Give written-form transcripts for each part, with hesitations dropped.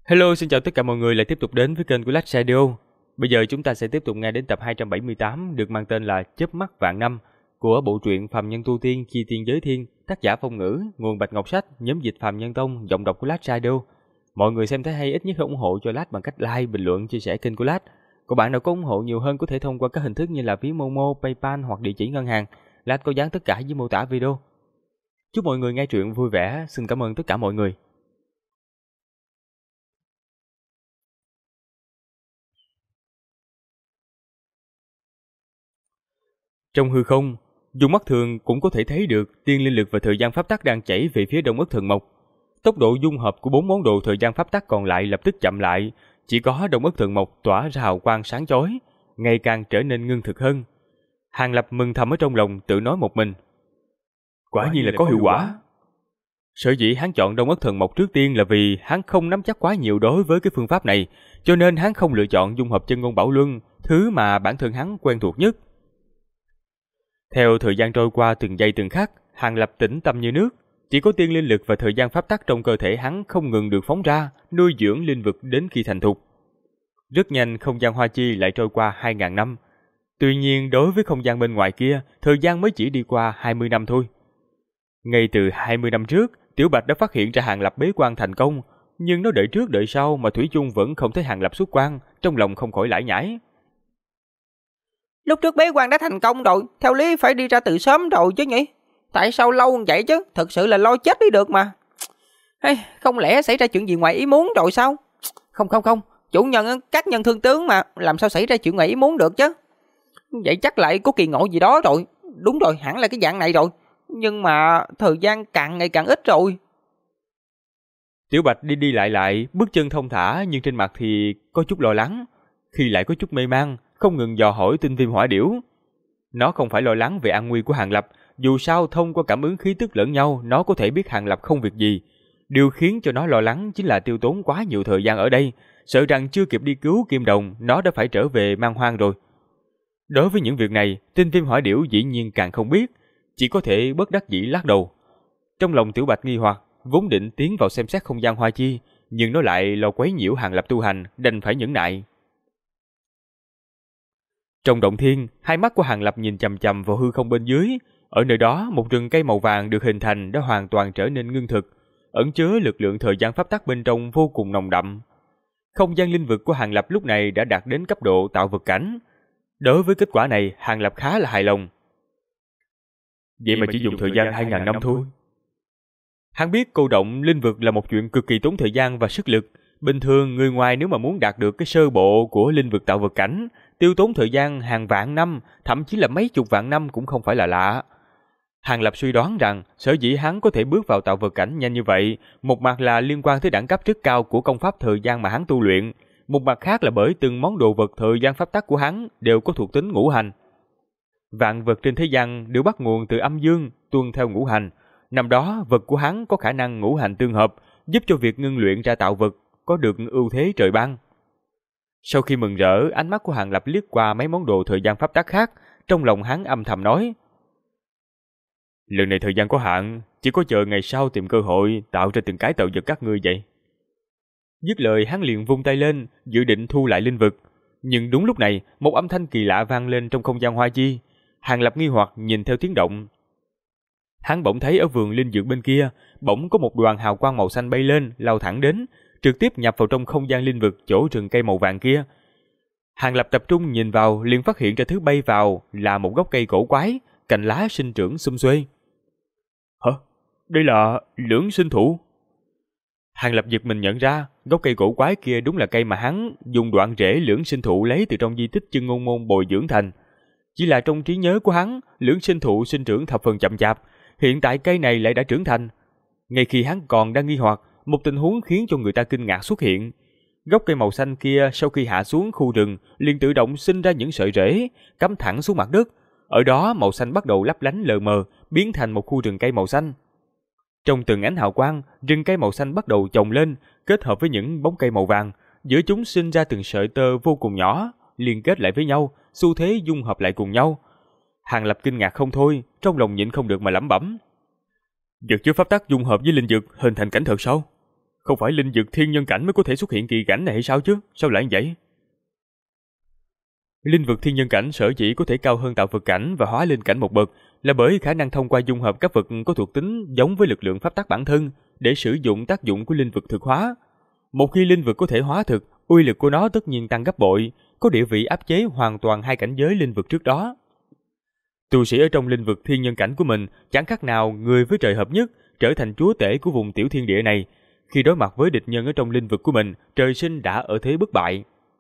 Hello, xin chào tất cả mọi người lại tiếp tục đến với kênh của Lách Radio. Bây giờ chúng ta sẽ tiếp tục nghe đến tập 278 được mang tên là Chớp mắt vạn năm của bộ truyện Phàm Nhân Tu Tiên Chi Tiên Giới Thiên, tác giả Phong Ngữ, nguồn Bạch Ngọc Sách, nhóm dịch Phàm Nhân Tông, giọng đọc của Lách Radio. Mọi người xem thấy hay ít nhất ủng hộ cho Lách bằng cách like, bình luận, chia sẻ kênh của Lách. Còn bạn nào có ủng hộ nhiều hơn có thể thông qua các hình thức như là ví Momo, PayPal hoặc địa chỉ ngân hàng. Lách có dán tất cả dưới mô tả video. Chúc mọi người nghe truyện vui vẻ. Xin cảm ơn tất cả mọi người. Trong hư không, dùng mắt thường cũng có thể thấy được tiên linh lực và thời gian pháp tắc đang chảy về phía Đông Ức Thần Mộc. Tốc độ dung hợp của 4 món đồ thời gian pháp tắc còn lại lập tức chậm lại, chỉ có Đông Ức Thần Mộc tỏa ra hào quang sáng chói, ngày càng trở nên ngưng thực hơn. Hàng Lập mừng thầm ở trong lòng tự nói một mình. Quả nhiên là có hiệu quả. Sở dĩ hắn chọn Đông Ức Thần Mộc trước tiên là vì hắn không nắm chắc quá nhiều đối với cái phương pháp này, cho nên hắn không lựa chọn dung hợp chân ngôn bảo luân, thứ mà bản thân hắn quen thuộc nhất. Theo thời gian trôi qua từng giây từng khắc, Hàng Lập tĩnh tâm như nước, chỉ có tiên linh lực và thời gian pháp tắc trong cơ thể hắn không ngừng được phóng ra, nuôi dưỡng linh vực đến khi thành thục. Rất nhanh không gian hoa chi lại trôi qua 2000 năm. Tuy nhiên đối với không gian bên ngoài kia, thời gian mới chỉ đi qua 20 năm thôi. Ngay từ 20 năm trước, Tiểu Bạch đã phát hiện ra Hàng Lập bế quan thành công, nhưng nó đợi trước đợi sau mà thủy chung vẫn không thấy Hàng Lập xuất quan, trong lòng không khỏi lải nhải. Lúc trước bế quan đã thành công rồi, theo lý phải đi ra từ sớm rồi chứ nhỉ? Tại sao lâu như vậy chứ? Thật sự là lo chết đi được mà. Không lẽ xảy ra chuyện gì ngoài ý muốn rồi sao? Không, chủ nhân các nhân thương tướng mà, làm sao xảy ra chuyện ngoài ý muốn được chứ? Vậy chắc lại có kỳ ngộ gì đó rồi. Đúng rồi, hẳn là cái dạng này rồi. Nhưng mà thời gian càng ngày càng ít rồi. Tiểu Bạch đi đi lại, bước chân thông thả nhưng trên mặt thì có chút lo lắng, khi lại có chút mê man, không ngừng dò hỏi tinh viêm hỏa điểu. Nó không phải lo lắng về an nguy của Hàng Lập, dù sao thông qua cảm ứng khí tức lẫn nhau, nó có thể biết Hàng Lập không việc gì. Điều khiến cho nó lo lắng chính là tiêu tốn quá nhiều thời gian ở đây, sợ rằng chưa kịp đi cứu Kim Đồng, nó đã phải trở về Man Hoang rồi. Đối với những việc này, tinh viêm hỏa điểu dĩ nhiên càng không biết, chỉ có thể bất đắc dĩ lắc đầu. Trong lòng Tiểu Bạch nghi hoặc, vốn định tiến vào xem xét không gian hoa chi, nhưng nó lại lo quấy nhiễu Hàng Lập tu hành, đành phải nhẫn nại. Trong động thiên, hai mắt của Hàng Lập nhìn chằm chằm vào hư không bên dưới. Ở nơi đó, một rừng cây màu vàng được hình thành đã hoàn toàn trở nên ngưng thực, ẩn chứa lực lượng thời gian pháp tắc bên trong vô cùng nồng đậm. Không gian linh vực của Hàng Lập lúc này đã đạt đến cấp độ tạo vực cảnh. Đối với kết quả này, Hàng Lập khá là hài lòng. Vậy mà chỉ dùng thời gian 2000 năm thôi. Hắn biết cô động linh vực là một chuyện cực kỳ tốn thời gian và sức lực. Bình thường người ngoài nếu mà muốn đạt được cái sơ bộ của linh vực tạo vực cảnh, tiêu tốn thời gian hàng vạn năm, thậm chí là mấy chục vạn năm cũng không phải là lạ. Hàng Lập suy đoán rằng sở dĩ hắn có thể bước vào tạo vực cảnh nhanh như vậy, một mặt là liên quan tới đẳng cấp rất cao của công pháp thời gian mà hắn tu luyện, một mặt khác là bởi từng món đồ vật thời gian pháp tắc của hắn đều có thuộc tính ngũ hành. Vạn vật trên thế gian đều bắt nguồn từ âm dương, tuân theo ngũ hành. Năm đó, vật của hắn có khả năng ngũ hành tương hợp, giúp cho việc ngưng luyện ra tạo vật có được ưu thế trời ban. Sau khi mừng rỡ, ánh mắt của Hàng Lập liếc qua mấy món đồ thời gian pháp tắc khác, trong lòng hắn âm thầm nói: lần này thời gian có hạn, chỉ có chờ ngày sau tìm cơ hội tạo ra từng cái tạo vật các ngươi vậy. Dứt lời hắn liền vung tay lên, dự định thu lại linh vực. Nhưng đúng lúc này, một âm thanh kỳ lạ vang lên trong không gian hoa chi. Hàng Lập nghi hoặc nhìn theo tiếng động. Hắn bỗng thấy ở vườn linh dược bên kia, bỗng có một đoàn hào quang màu xanh bay lên, lao thẳng đến, trực tiếp nhập vào trong không gian linh vực chỗ rừng cây màu vàng kia. Hàng Lập tập trung nhìn vào, liền phát hiện ra thứ bay vào là một gốc cây cổ quái, cành lá sinh trưởng xum xuê. Hả? Đây là lưỡng sinh thụ? Hàng Lập giật mình nhận ra, gốc cây cổ quái kia đúng là cây mà hắn dùng đoạn rễ lưỡng sinh thụ lấy từ trong di tích Chân Ngôn Môn bồi dưỡng thành. Chỉ là trong trí nhớ của hắn, lưỡng sinh thụ sinh trưởng thập phần chậm chạp, hiện tại cây này lại đã trưởng thành. Ngay khi hắn còn đang nghi hoặc, một tình huống khiến cho người ta kinh ngạc xuất hiện. Gốc cây màu xanh kia sau khi hạ xuống khu rừng liền tự động sinh ra những sợi rễ, cắm thẳng xuống mặt đất. Ở đó màu xanh bắt đầu lấp lánh lờ mờ, biến thành một khu rừng cây màu xanh. Trong từng ánh hào quang, rừng cây màu xanh bắt đầu chồng lên, kết hợp với những bóng cây màu vàng, giữa chúng sinh ra từng sợi tơ vô cùng nhỏ, liên kết lại với nhau, xu thế dung hợp lại cùng nhau. Hàng Lập kinh ngạc không thôi, trong lòng nhịn không được mà lẩm bẩm: vật chứa pháp tắc dung hợp với linh dược hình thành cảnh thật sao? Không phải linh vực thiên nhân cảnh mới có thể xuất hiện kỳ cảnh này hay sao chứ? Sao lại như vậy? Linh vực thiên nhân cảnh sở dĩ có thể cao hơn tạo vực cảnh và hóa linh cảnh một bậc là bởi khả năng thông qua dung hợp các vực có thuộc tính giống với lực lượng pháp tắc bản thân để sử dụng tác dụng của linh vực thực hóa. Một khi linh vực có thể hóa thực, uy lực của nó tất nhiên tăng gấp bội, có địa vị áp chế hoàn toàn hai cảnh giới linh vực trước đó. Tu sĩ ở trong linh vực thiên nhân cảnh của mình chẳng khác nào người với trời hợp nhất, trở thành chúa tể của vùng tiểu thiên địa này. Khi đối mặt với địch nhân ở trong linh vực của mình, trời sinh đã ở thế bất bại.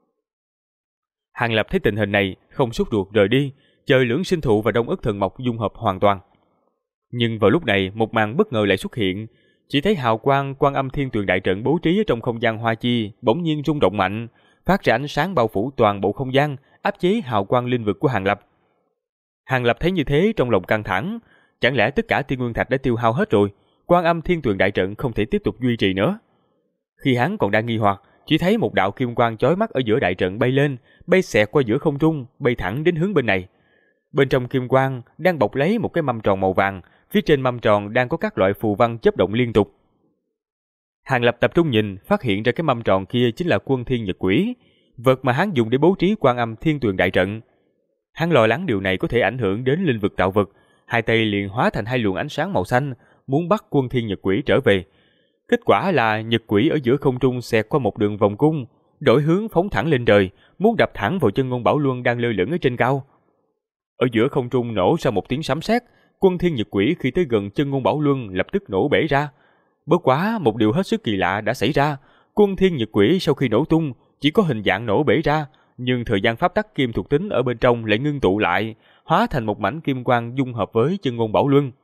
Hàng Lập thấy tình hình này, không sốt ruột rời đi, chờ Lưỡng Sinh Thụ và Đông Ức Thần Mộc dung hợp hoàn toàn. Nhưng vào lúc này, một màn bất ngờ lại xuất hiện. Chỉ thấy hào quang Quan Âm Thiên Tuyền đại trận bố trí ở trong không gian hoa chi bỗng nhiên rung động mạnh, phát ra ánh sáng bao phủ toàn bộ không gian, áp chế hào quang linh vực của Hàng Lập. Hàng Lập thấy như thế trong lòng căng thẳng, chẳng lẽ tất cả tiên nguyên thạch đã tiêu hao hết rồi, Quan Âm Thiên Tuyền đại trận không thể tiếp tục duy trì nữa. Khi hắn còn đang nghi hoặc, chỉ thấy một đạo kim quang chói mắt ở giữa đại trận bay lên, bay xẹt qua giữa không trung, bay thẳng đến hướng bên này. Bên trong kim quang đang bọc lấy một cái mâm tròn màu vàng, phía trên mâm tròn đang có các loại phù văn chớp động liên tục. Hàng Lập tập trung nhìn, phát hiện ra cái mâm tròn kia chính là Quân Thiên Nhật Quỷ, vật mà hắn dùng để bố trí Quan Âm Thiên Tuyền đại trận. Hắn lo lắng điều này có thể ảnh hưởng đến linh vực tạo vật, hai tay liền hóa thành hai luồng ánh sáng màu xanh, muốn bắt Quân Thiên Nhật Quỷ trở về. Kết quả là Nhật Quỷ ở giữa không trung xẹt qua một đường vòng cung, đổi hướng phóng thẳng lên trời, muốn đập thẳng vào chân ngôn Bảo Luân đang lơ lửng ở trên cao. Ở giữa không trung nổ ra một tiếng sấm sét, Quân Thiên Nhật Quỷ khi tới gần chân ngôn Bảo Luân lập tức nổ bể ra. Bất quá một điều hết sức kỳ lạ đã xảy ra, Quân Thiên Nhật Quỷ sau khi nổ tung chỉ có hình dạng nổ bể ra, nhưng thời gian pháp tắc kim thuộc tính ở bên trong lại ngưng tụ lại, hóa thành một mảnh kim quang dung hợp với chân ngôn Bảo Luân.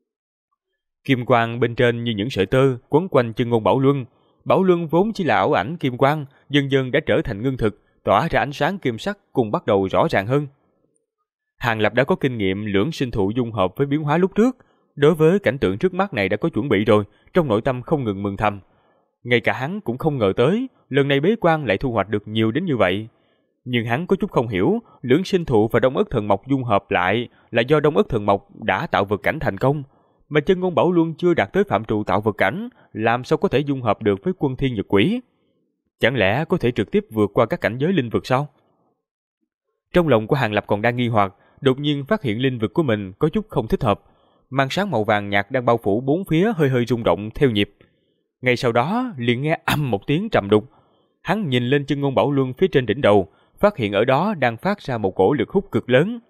Kim quang bên trên như những sợi tơ quấn quanh chân ngôn Bảo Luân. Bảo Luân vốn chỉ là ảo ảnh kim quang, dần dần đã trở thành ngưng thực, tỏa ra ánh sáng kim sắc cùng bắt đầu rõ ràng hơn. Hàng Lập đã có kinh nghiệm Lưỡng Sinh Thụ dung hợp với biến hóa lúc trước, đối với cảnh tượng trước mắt này đã có chuẩn bị rồi, trong nội tâm không ngừng mừng thầm. Ngay cả hắn cũng không ngờ tới, lần này bế quan lại thu hoạch được nhiều đến như vậy. Nhưng hắn có chút không hiểu, Lưỡng Sinh Thụ và Đông Ức Thần Mộc dung hợp lại là do Đông Ức Thần Mộc đã tạo vật cảnh thành công, mà chân ngôn Bảo Luân chưa đạt tới phạm trụ tạo vật cảnh, làm sao có thể dung hợp được với Quân Thiên Nhật Quỷ? Chẳng lẽ có thể trực tiếp vượt qua các cảnh giới linh vực sao? Trong lòng của Hàng Lập còn đang nghi hoặc, đột nhiên phát hiện linh vực của mình có chút không thích hợp. Màn sáng màu vàng nhạt đang bao phủ bốn phía hơi hơi rung động theo nhịp. Ngay sau đó liền nghe ầm một tiếng trầm đục. Hắn nhìn lên chân ngôn Bảo Luân phía trên đỉnh đầu, phát hiện ở đó đang phát ra một cổ lực hút cực lớn.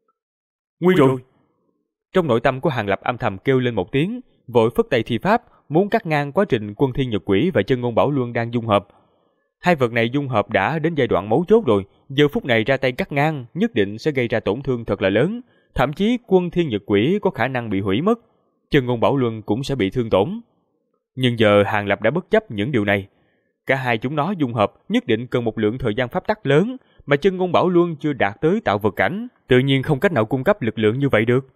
Nguy rồi! Trong nội tâm của Hàng Lập âm thầm kêu lên một tiếng, vội phất tay thi pháp, muốn cắt ngang quá trình Quân Thiên Nhật Quỷ và chân ngôn Bảo Luân đang dung hợp. Hai vật này dung hợp đã đến giai đoạn mấu chốt rồi, giờ phút này ra tay cắt ngang nhất định sẽ gây ra tổn thương thật là lớn, thậm chí Quân Thiên Nhật Quỷ có khả năng bị hủy mất, chân ngôn Bảo Luân cũng sẽ bị thương tổn. Nhưng giờ Hàng Lập đã bất chấp những điều này. Cả hai chúng nó dung hợp nhất định cần một lượng thời gian pháp tắc lớn, mà chân ngôn Bảo Luân chưa đạt tới tạo vật cảnh, tự nhiên không cách nào cung cấp lực lượng như vậy được.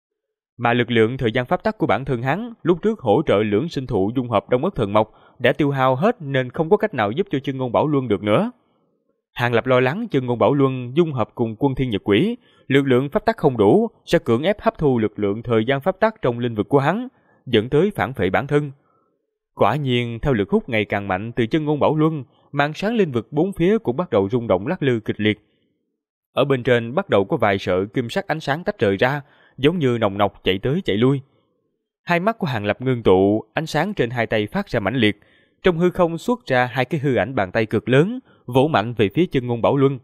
Mà lực lượng thời gian pháp tắc của bản thân hắn lúc trước hỗ trợ Lưỡng Sinh Thụ dung hợp Đông Ức Thần Mộc đã tiêu hao hết nên không có cách nào giúp cho chân ngôn Bảo Luân được nữa. Hàng Lập lo lắng chân ngôn Bảo Luân dung hợp cùng Quân Thiên Nhật Quỷ, lực lượng pháp tắc không đủ sẽ cưỡng ép hấp thu lực lượng thời gian pháp tắc trong linh vực của hắn, dẫn tới phản phệ bản thân. Quả nhiên theo lực hút ngày càng mạnh từ chân ngôn Bảo Luân, màn sáng linh vực bốn phía cũng bắt đầu rung động lắc lư kịch liệt. Ở bên trên bắt đầu có vài sợi kim sắc ánh sáng tách rời ra, giống như nòng nọc chạy tới chạy lui. Hai mắt của Hàng Lập ngưng tụ, ánh sáng trên hai tay phát ra mãnh liệt, trong hư không xuất ra hai cái hư ảnh bàn tay cực lớn, vỗ mạnh về phía chân ngôn Bảo Luân.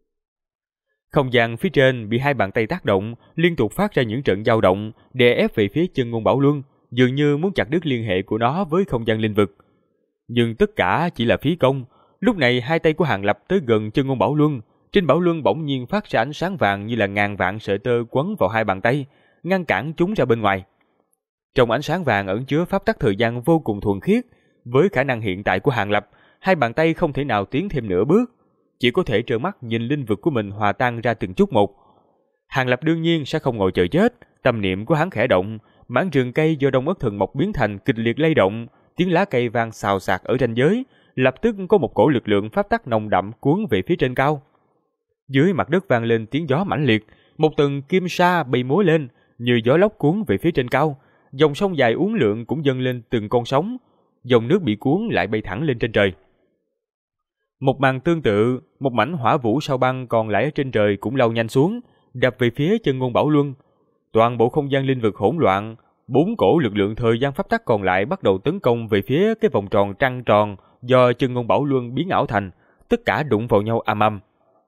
Không gian phía trên bị hai bàn tay tác động, liên tục phát ra những trận dao động, đè ép về phía chân ngôn Bảo Luân, dường như muốn chặt đứt liên hệ của nó với không gian linh vực. Nhưng tất cả chỉ là phí công. Lúc này hai tay của Hàng Lập tới gần chân ngôn Bảo Luân, trên Bảo Luân bỗng nhiên phát ra ánh sáng vàng như là ngàn vạn sợi tơ quấn vào hai bàn tay, ngăn cản chúng ra bên ngoài. Trong ánh sáng vàng ẩn chứa pháp tắc thời gian vô cùng thuần khiết, với khả năng hiện tại của Hàng Lập, hai bàn tay không thể nào tiến thêm nửa bước, chỉ có thể trơ mắt nhìn linh vực của mình hòa tan ra từng chút một. Hàng Lập đương nhiên sẽ không ngồi chờ chết, tâm niệm của hắn khẽ động, mảng rừng cây do Đông Ức Thần Mộc biến thành kịch liệt lay động, tiếng lá cây vang xào xạc ở ranh giới, lập tức có một cổ lực lượng pháp tắc nồng đậm cuốn về phía trên cao. Dưới mặt đất vang lên tiếng gió mãnh liệt, một tầng kim sa bay múa lên, như gió lốc cuốn về phía trên cao, dòng sông dài uốn lượn cũng dâng lên từng con sóng. dòng nước bị cuốn lại bay thẳng lên trên trời. Một màn tương tự, một mảnh hỏa vũ sao băng còn lại ở trên trời cũng lao nhanh xuống, đập về phía chân ngôn Bảo Luân. Toàn bộ không gian linh vực hỗn loạn, 4 cổ lực lượng thời gian pháp tắc còn lại bắt đầu tấn công về phía cái vòng tròn trăng tròn do chân ngôn Bảo Luân biến ảo thành, tất cả đụng vào nhau ầm ầm.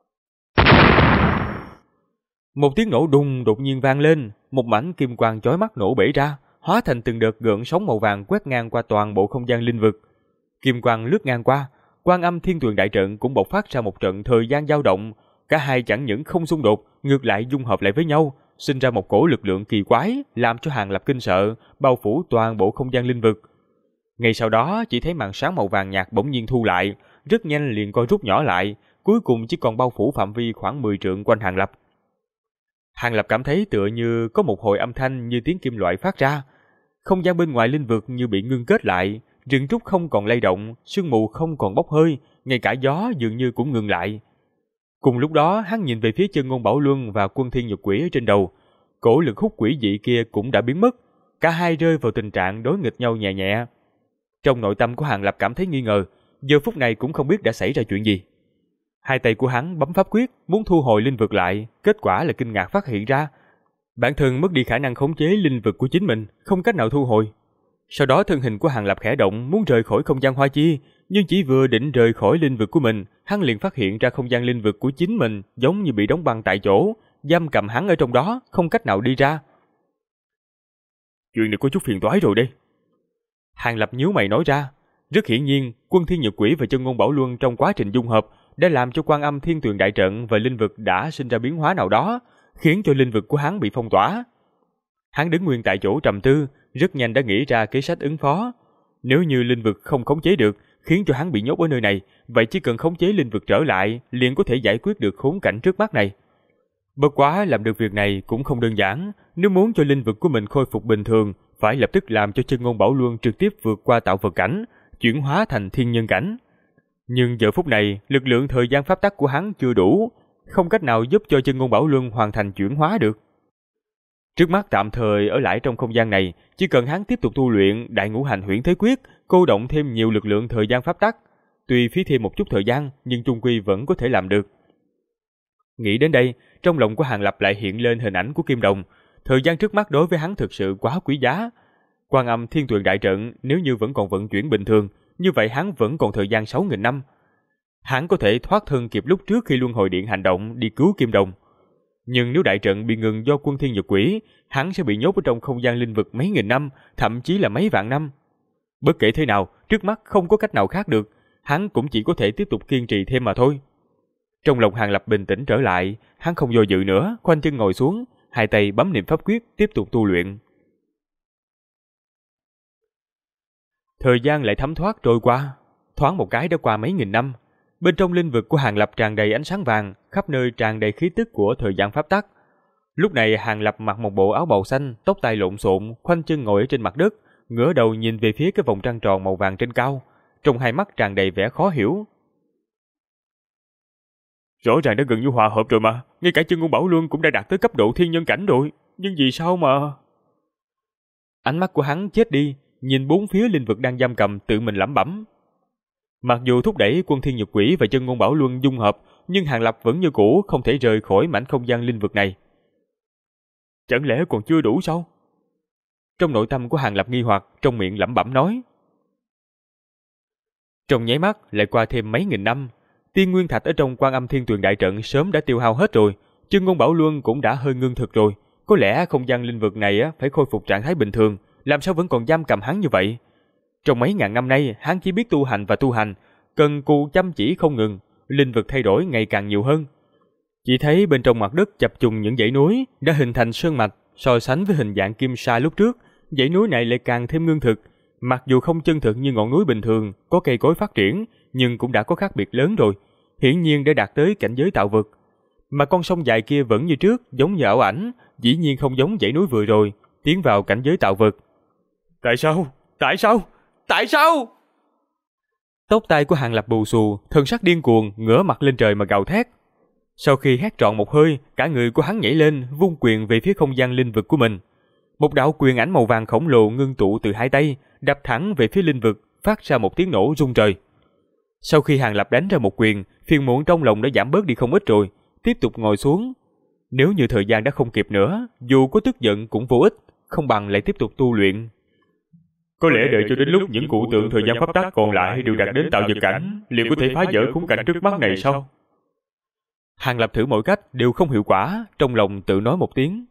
Một tiếng nổ đùng đột nhiên vang lên, một mảnh kim quang chói mắt nổ bể ra, hóa thành từng đợt gợn sóng màu vàng quét ngang qua toàn bộ không gian linh vực. Kim quang lướt ngang qua, Quan Âm Thiên Tuyền đại trận cũng bộc phát ra một trận thời gian dao động, cả hai chẳng những không xung đột, ngược lại dung hợp lại với nhau, sinh ra một cổ lực lượng kỳ quái, làm cho Hàng Lập kinh sợ, bao phủ toàn bộ không gian linh vực. Ngay sau đó, chỉ thấy màn sáng màu vàng nhạt bỗng nhiên thu lại, rất nhanh liền co rút nhỏ lại, cuối cùng chỉ còn bao phủ phạm vi khoảng 10 trượng quanh Hàng Lập. Hàng Lập cảm thấy tựa như có một hồi âm thanh như tiếng kim loại phát ra. Không gian bên ngoài linh vực như bị ngưng kết lại, rừng trúc không còn lay động, sương mù không còn bốc hơi, ngay cả gió dường như cũng ngừng lại. Cùng lúc đó, hắn nhìn về phía chân ngôn Bảo Luân và Quân Thiên Nhục Quỷ ở trên đầu. Cổ lực hút quỷ dị kia cũng đã biến mất, cả hai rơi vào tình trạng đối nghịch nhau nhẹ nhẹ. Trong nội tâm của Hàng Lập cảm thấy nghi ngờ, giờ phút này cũng không biết đã xảy ra chuyện gì. Hai tay của hắn bấm pháp quyết, muốn thu hồi linh vực lại, kết quả là kinh ngạc phát hiện ra bản thân mất đi khả năng khống chế linh vực của chính mình, không cách nào thu hồi. Sau đó thân hình của Hàng Lập khẽ động muốn rời khỏi không gian hoa chi, nhưng chỉ vừa định rời khỏi linh vực của mình, hắn liền phát hiện ra không gian linh vực của chính mình giống như bị đóng băng tại chỗ, giam cầm hắn ở trong đó, không cách nào đi ra. Chuyện này có chút phiền toái rồi đây. Hàng Lập nhíu mày nói ra. Rất hiển nhiên, Quân Thiên Nhật Quỷ và chân ngôn Bảo Luân trong quá trình dung hợp đã làm cho Quan Âm Thiên Tuyền đại trận và linh vực đã sinh ra biến hóa nào đó, khiến cho linh vực của hắn bị phong tỏa. Hắn đứng nguyên tại chỗ trầm tư, rất nhanh đã nghĩ ra kế sách ứng phó. Nếu như linh vực không khống chế được, khiến cho hắn bị nhốt ở nơi này, vậy chỉ cần khống chế linh vực trở lại, liền có thể giải quyết được khốn cảnh trước mắt này. Bất quá làm được việc này cũng không đơn giản, nếu muốn cho linh vực của mình khôi phục bình thường, phải lập tức làm cho chân ngôn Bảo Luân trực tiếp vượt qua tạo vật cảnh, chuyển hóa thành thiên nhân cảnh. Nhưng giờ phút này, lực lượng thời gian pháp tắc của hắn chưa đủ, không cách nào giúp cho chân ngôn Bảo Luân hoàn thành chuyển hóa được. Trước mắt tạm thời ở lại trong không gian này, chỉ cần hắn tiếp tục tu luyện Đại Ngũ Hành Huyễn Thế Quyết, cô động thêm nhiều lực lượng thời gian pháp tắc, tuy phí thêm một chút thời gian, nhưng chung quy vẫn có thể làm được. Nghĩ đến đây, trong lòng của Hàng Lập lại hiện lên hình ảnh của Kim Đồng. Thời gian trước mắt đối với hắn thực sự quá quý giá. Quan Âm Thiên Tuyền đại trận nếu như vẫn còn vận chuyển bình thường, như vậy hắn vẫn còn thời gian 6.000 năm. Hắn có thể thoát thân kịp lúc trước khi Luân Hồi Điện hành động đi cứu Kim Đồng. Nhưng nếu đại trận bị ngừng do Quân Thiên Nhật Quỷ, hắn sẽ bị nhốt ở trong không gian linh vực mấy nghìn năm, thậm chí là mấy vạn năm. Bất kể thế nào, trước mắt không có cách nào khác được, hắn cũng chỉ có thể tiếp tục kiên trì thêm mà thôi. Trong lòng Hàng Lập bình tĩnh trở lại, hắn không do dự nữa, khoanh chân ngồi xuống, hai tay bấm niệm pháp quyết tiếp tục tu luyện. Thời gian lại thấm thoát trôi qua, thoáng một cái đã qua mấy nghìn năm. Bên trong linh vực của Hàng Lập tràn đầy ánh sáng vàng, khắp nơi tràn đầy khí tức của thời gian pháp tắc. Lúc này Hàng Lập mặc một bộ áo bào xanh, tóc tai lộn xộn, khoanh chân ngồi ở trên mặt đất, ngửa đầu nhìn về phía cái vòng trăng tròn màu vàng trên cao, trong hai mắt tràn đầy vẻ khó hiểu. Rõ ràng đã gần như hòa hợp rồi mà, ngay cả chân ngôn Bảo Luân cũng đã đạt tới cấp độ thiên nhân cảnh rồi, nhưng vì sao mà... Ánh mắt của hắn chết đi, nhìn bốn phía linh vực đang giam cầm, tự mình lẩm bẩm. Mặc dù thúc đẩy Quân Thiên Nhật Quỷ và chân ngôn Bảo Luân dung hợp, nhưng Hàng Lập vẫn như cũ không thể rời khỏi mảnh không gian linh vực này. Chẳng lẽ còn chưa đủ sao? Trong nội tâm của Hàng Lập nghi hoặc, trong miệng lẩm bẩm nói. Trong nháy mắt lại qua thêm mấy nghìn năm, tiên nguyên thạch ở trong Quan Âm Thiên Tuyền đại trận sớm đã tiêu hao hết rồi, chân ngôn Bảo Luân cũng đã hơi ngưng thực rồi, có lẽ không gian linh vực này phải khôi phục trạng thái bình thường, làm sao vẫn còn giam cầm hắn như vậy? Trong mấy ngàn năm nay, hắn chỉ biết tu hành và tu hành, cần cù chăm chỉ không ngừng, linh vực thay đổi ngày càng nhiều hơn. Chỉ thấy bên trong mặt đất chập trùng những dãy núi đã hình thành sơn mạch, so sánh với hình dạng kim sa lúc trước, dãy núi này lại càng thêm ngưng thực. Mặc dù không chân thực như ngọn núi bình thường, có cây cối phát triển, nhưng cũng đã có khác biệt lớn rồi, hiển nhiên đã đạt tới cảnh giới tạo vực. Mà con sông dài kia vẫn như trước, giống như ảo ảnh, dĩ nhiên không giống dãy núi vừa rồi, tiến vào cảnh giới tạo vực. Tại sao? Tại sao? Tại sao? Tóc tai của Hàng Lập bù xù, thân sắc điên cuồng, ngửa mặt lên trời mà gào thét. Sau khi hét trọn một hơi, cả người của hắn nhảy lên, vung quyền về phía không gian linh vực của mình. Một đạo quyền ảnh màu vàng khổng lồ ngưng tụ từ hai tay, đập thẳng về phía linh vực, phát ra một tiếng nổ rung trời. Sau khi Hàng Lập đánh ra một quyền, phiền muộn trong lòng đã giảm bớt đi không ít rồi, tiếp tục ngồi xuống. Nếu như thời gian đã không kịp nữa, dù có tức giận cũng vô ích, không bằng lại tiếp tục tu luyện. Có lẽ đợi cho đến lúc những cụ tượng thời gian pháp tắc còn lại đều đạt đến tạo vật cảnh, liền có thể phá vỡ khung cảnh trước mắt này sao? Hàng Lập thử mọi cách đều không hiệu quả, trong lòng tự nói một tiếng.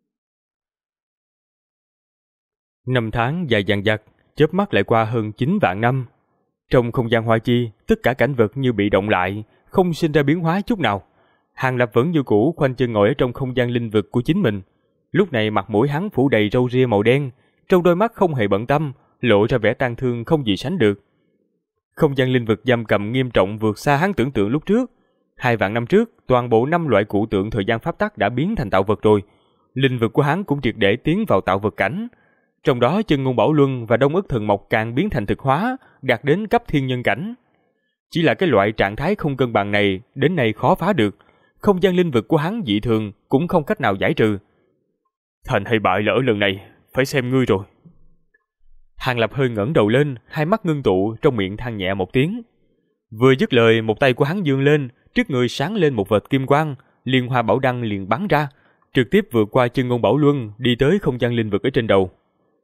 Năm tháng dài dằng dặc, chớp mắt lại qua hơn 9 vạn năm. Trong không gian Hoa Chi, tất cả cảnh vật như bị động lại, không sinh ra biến hóa chút nào. Hàng Lập vẫn như cũ khoanh chân ngồi ở trong không gian linh vực của chính mình. Lúc này mặt mũi hắn phủ đầy râu ria màu đen, trong đôi mắt không hề bận tâm, lộ ra vẻ tang thương không gì sánh được. Không gian linh vực giam cầm nghiêm trọng vượt xa hắn tưởng tượng lúc trước. 2 vạn năm trước, toàn bộ 5 loại cụ tượng thời gian pháp tắc đã biến thành tạo vật rồi. Linh vực của hắn cũng triệt để tiến vào tạo vật cảnh. Trong đó Chân Ngôn Bảo Luân và Đông Ức Thần Mộc càng biến thành thực hóa, đạt đến cấp thiên nhân cảnh. Chỉ là cái loại trạng thái không cân bằng này đến nay khó phá được. Không gian linh vực của hắn dị thường cũng không cách nào giải trừ. Thành hay bại lỡ lần này, phải xem ngươi rồi. Hàng Lập hơi ngẩng đầu lên, hai mắt ngưng tụ, trong miệng than nhẹ một tiếng. Vừa dứt lời, một tay của hắn giương lên, trước người sáng lên một vệt kim quang, Liên Hoa Bảo Đăng liền bắn ra, trực tiếp vượt qua Chân Ngôn Bảo Luân, đi tới không gian linh vực ở trên đầu.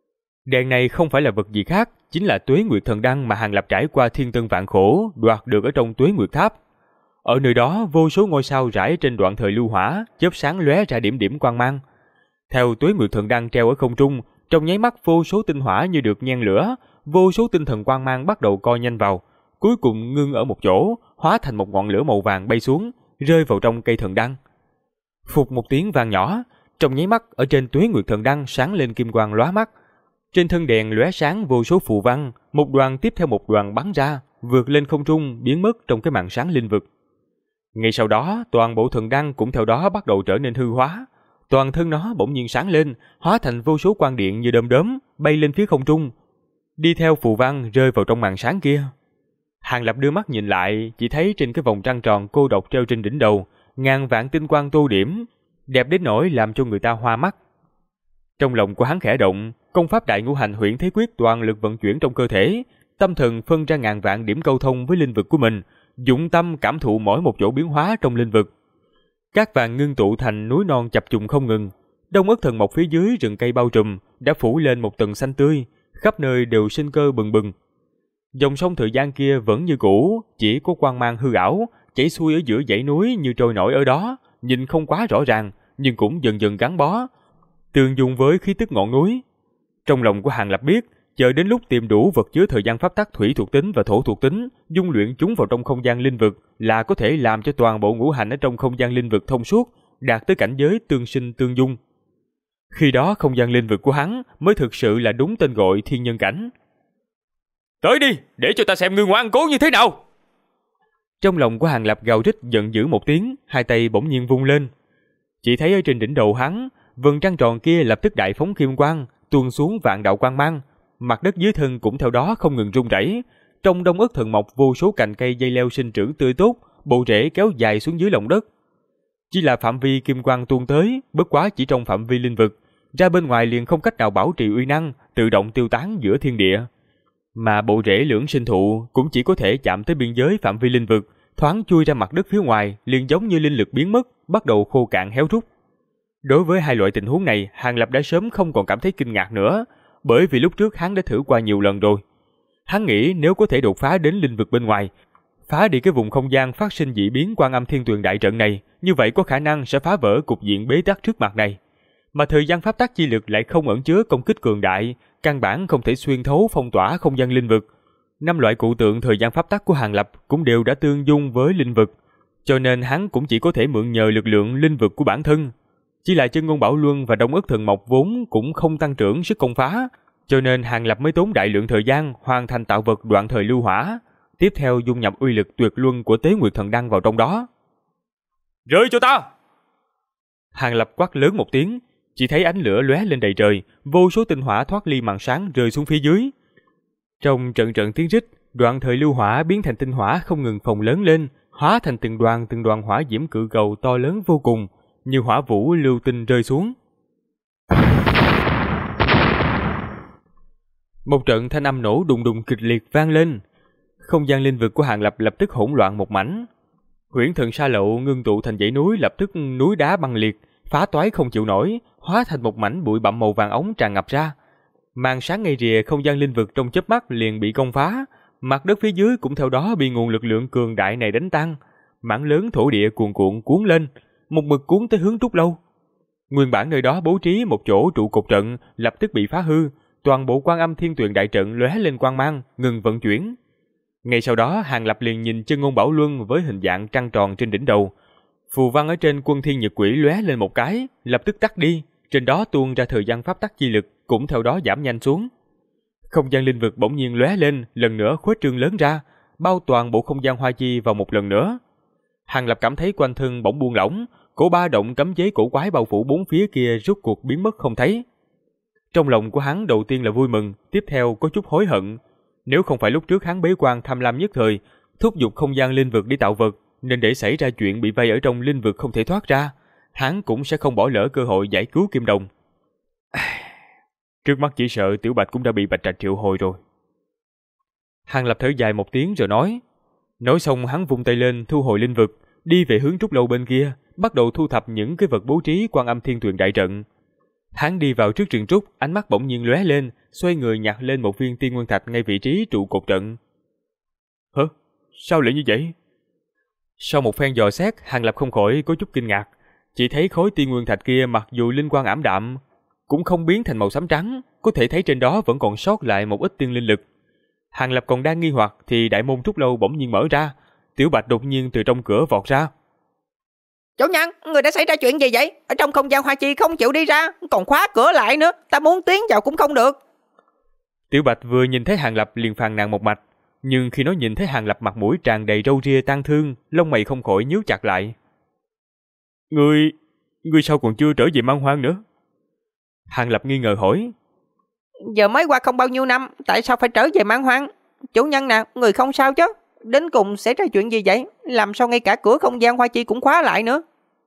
Đèn này không phải là vật gì khác, chính là Tuế Nguyệt Thần Đăng mà Hàng Lập trải qua thiên tân vạn khổ đoạt được ở trong Tuế Nguyệt Tháp. Ở nơi đó, vô số ngôi sao rải trên đoạn thời lưu hỏa, chớp sáng lóe ra điểm điểm quang mang. Theo Tuế Nguyệt Thần Đăng treo ở không trung, trong nháy mắt vô số tinh hỏa như được nhen lửa, vô số tinh thần quang mang bắt đầu co nhanh vào, cuối cùng ngưng ở một chỗ, hóa thành một ngọn lửa màu vàng bay xuống, rơi vào trong cây thần đăng. Phụt một tiếng vang nhỏ, trong nháy mắt ở trên Tuế Nguyệt Thần Đăng sáng lên kim quang lóa mắt. Trên thân đèn lóe sáng vô số phù văn, một đoàn tiếp theo một đoàn bắn ra, vượt lên không trung, biến mất trong cái màn sáng linh vực. Ngay sau đó, toàn bộ thần đăng cũng theo đó bắt đầu trở nên hư hóa. Toàn thân nó bỗng nhiên sáng lên, hóa thành vô số quang điện như đom đóm, bay lên phía không trung, đi theo phù văn rơi vào trong màn sáng kia. Hàng Lập đưa mắt nhìn lại, chỉ thấy trên cái vòng trăng tròn cô độc treo trên đỉnh đầu, ngàn vạn tinh quang tô điểm, đẹp đến nỗi làm cho người ta hoa mắt. Trong lòng của hắn khẽ động, công pháp Đại Ngũ Hành Huyễn Thế Quyết toàn lực vận chuyển trong cơ thể, tâm thần phân ra ngàn vạn điểm câu thông với linh vực của mình, dụng tâm cảm thụ mỗi một chỗ biến hóa trong linh vực. Cát vàng ngưng tụ thành núi non chập trùng không ngừng, Đông Ức Thần Mộc phía dưới rừng cây bao trùm đã phủ lên một tầng xanh tươi, khắp nơi đều sinh cơ bừng bừng. Dòng sông thời gian kia vẫn như cũ, chỉ có quang mang hư ảo chảy xuôi ở giữa dãy núi như trôi nổi ở đó, nhìn không quá rõ ràng, nhưng cũng dần dần gắn bó, tương dung với khí tức ngọn núi. Trong lòng của Hàng Lập biết, chờ đến lúc tìm đủ vật chứa thời gian pháp tắc thủy thuộc tính và thổ thuộc tính, dung luyện chúng vào trong không gian linh vực là có thể làm cho toàn bộ ngũ hành ở trong không gian linh vực thông suốt, đạt tới cảnh giới tương sinh tương dung. Khi đó không gian linh vực của hắn mới thực sự là đúng tên gọi thiên nhân cảnh. Tới đi, để cho ta xem ngươi ngoan cố như thế nào. Trong lòng của Hàng Lập gào rít giận dữ một tiếng, hai tay bỗng nhiên vung lên. Chỉ thấy ở trên đỉnh đầu hắn, vầng trăng tròn kia lập tức đại phóng kim quang, tuôn xuống vạn đạo quang mang, mặt đất dưới thân cũng theo đó không ngừng rung rẩy. Trong Đông Ức Thần Mộc vô số cành cây dây leo sinh trưởng tươi tốt, bộ rễ kéo dài xuống dưới lòng đất. Chỉ là phạm vi kim quang tuôn tới, bất quá chỉ trong phạm vi linh vực, ra bên ngoài liền không cách nào bảo trì uy năng, tự động tiêu tán giữa thiên địa. Mà bộ rễ lưỡng sinh thụ cũng chỉ có thể chạm tới biên giới phạm vi linh vực, thoáng chui ra mặt đất phía ngoài, liền giống như linh lực biến mất, bắt đầu khô cạn héo rút. Đối với hai loại tình huống này, Hàng Lập đã sớm không còn cảm thấy kinh ngạc nữa, bởi vì lúc trước hắn đã thử qua nhiều lần rồi. Hắn nghĩ nếu có thể đột phá đến linh vực bên ngoài, phá đi cái vùng không gian phát sinh dị biến Quan Âm Thiên Tuyền đại trận này, như vậy có khả năng sẽ phá vỡ cục diện bế tắc trước mặt này. Mà thời gian pháp tắc chi lực lại không ẩn chứa công kích cường đại, căn bản không thể xuyên thấu phong tỏa không gian linh vực. 5 loại cụ tượng thời gian pháp tắc của Hàng Lập cũng đều đã tương dung với linh vực, cho nên hắn cũng chỉ có thể mượn nhờ lực lượng linh vực của bản thân. Chỉ là Chân Ngôn Bảo Luân và Đông Ức Thần Mộc vốn cũng không tăng trưởng sức công phá, cho nên Hàng Lập mới tốn đại lượng thời gian hoàn thành tạo vật đoạn thời lưu hỏa, tiếp theo dung nhập uy lực tuyệt luân của Tế Nguyệt Thần Đăng vào trong đó. Rơi cho ta! Hàng Lập quát lớn một tiếng, chỉ thấy ánh lửa lóe lên đầy trời, vô số tinh hỏa thoát ly màn sáng rơi xuống phía dưới. Trong trận trận tiếng rít, đoạn thời lưu hỏa biến thành tinh hỏa không ngừng phồng lớn lên, hóa thành từng đoàn hỏa diễm cự cầu to lớn vô cùng, như hỏa vũ lưu tinh rơi xuống. Một trận thanh âm nổ đùng đùng kịch liệt vang lên. Không gian linh vực của Hàng Lập lập tức hỗn loạn một mảnh. Huyễn Thần Sa Lộ ngưng tụ thành dãy núi, lập tức núi đá băng liệt, phá toái không chịu nổi, hóa thành một mảnh bụi bặm màu vàng ống tràn ngập ra. Màn sáng ngay rìa không gian linh vực trong chớp mắt liền bị công phá, mặt đất phía dưới cũng theo đó bị nguồn lực lượng cường đại này đánh tan. Mảng lớn thổ địa cuồn cuộn cuốn lên, một mực cuốn tới hướng Trúc Lâu. Nguyên bản nơi đó bố trí một chỗ trụ cột trận lập tức bị phá hư, toàn bộ Quan Âm Thiên Tuyền đại trận lóe lên quang mang, ngừng vận chuyển. Ngay sau đó, Hàng Lập liền nhìn Chân Ngôn Bảo Luân với hình dạng trăng tròn trên đỉnh đầu. Phù văn ở trên Quân Thiên Nhật Quỷ lóe lên một cái, lập tức tắt đi, trên đó tuôn ra thời gian pháp tắc chi lực cũng theo đó giảm nhanh xuống. Không gian linh vực bỗng nhiên lóe lên, lần nữa khuếch trương lớn ra, bao toàn bộ không gian hoa chi vào một lần nữa. Hàng Lập cảm thấy quanh thân bỗng buông lỏng, cổ ba động cấm chế cổ quái bao phủ bốn phía kia rút cuộc biến mất không thấy. Trong lòng của hắn đầu tiên là vui mừng, tiếp theo có chút hối hận. Nếu không phải lúc trước hắn bế quan tham lam nhất thời, thúc giục không gian linh vực đi tạo vật, nên để xảy ra chuyện bị vây ở trong linh vực không thể thoát ra, hắn cũng sẽ không bỏ lỡ cơ hội giải cứu Kim Đồng. Trước mắt chỉ sợ Tiểu Bạch cũng đã bị Bạch Trạch triệu hồi rồi. Hàng Lập thở dài một tiếng rồi nói. Nói xong hắn vung tay lên thu hồi linh vực, đi về hướng Trúc Lâu bên kia, bắt đầu thu thập những cái vật bố trí Quan Âm Thiên Tuyền đại trận. Hắn đi vào trước rừng trúc, ánh mắt bỗng nhiên lóe lên, xoay người nhặt lên một viên tiên nguyên thạch ngay vị trí trụ cột trận. Hả? Sao lại như vậy? Sau một phen dò xét, Hàng Lập không khỏi có chút kinh ngạc. Chỉ thấy khối tiên nguyên thạch kia mặc dù linh quang ảm đạm, cũng không biến thành màu xám trắng, có thể thấy trên đó vẫn còn sót lại một ít tiên linh lực. Hàng Lập còn đang nghi hoặc thì đại môn Trúc Lâu bỗng nhiên mở ra, Tiểu Bạch đột nhiên từ trong cửa vọt ra. Chủ nhân, người đã xảy ra chuyện gì vậy? Ở trong không gian hoa chi không chịu đi ra, còn khóa cửa lại nữa, ta muốn tiến vào cũng không được. Tiểu Bạch vừa nhìn thấy Hàng Lập liền phàn nàn một mạch, nhưng khi nó nhìn thấy Hàng Lập mặt mũi tràn đầy râu ria tang thương, lông mày không khỏi nhíu chặt lại. Ngươi sao còn chưa trở về Man Hoang nữa? Hàng Lập nghi ngờ hỏi. Giờ mới qua không bao nhiêu năm, tại sao phải trở về Man Hoang? Chủ nhân nè, người không sao chứ? Đến cùng xảy ra chuyện gì vậy? Làm sao ngay cả cửa không gian hoa chi cũng khóa lại nữa?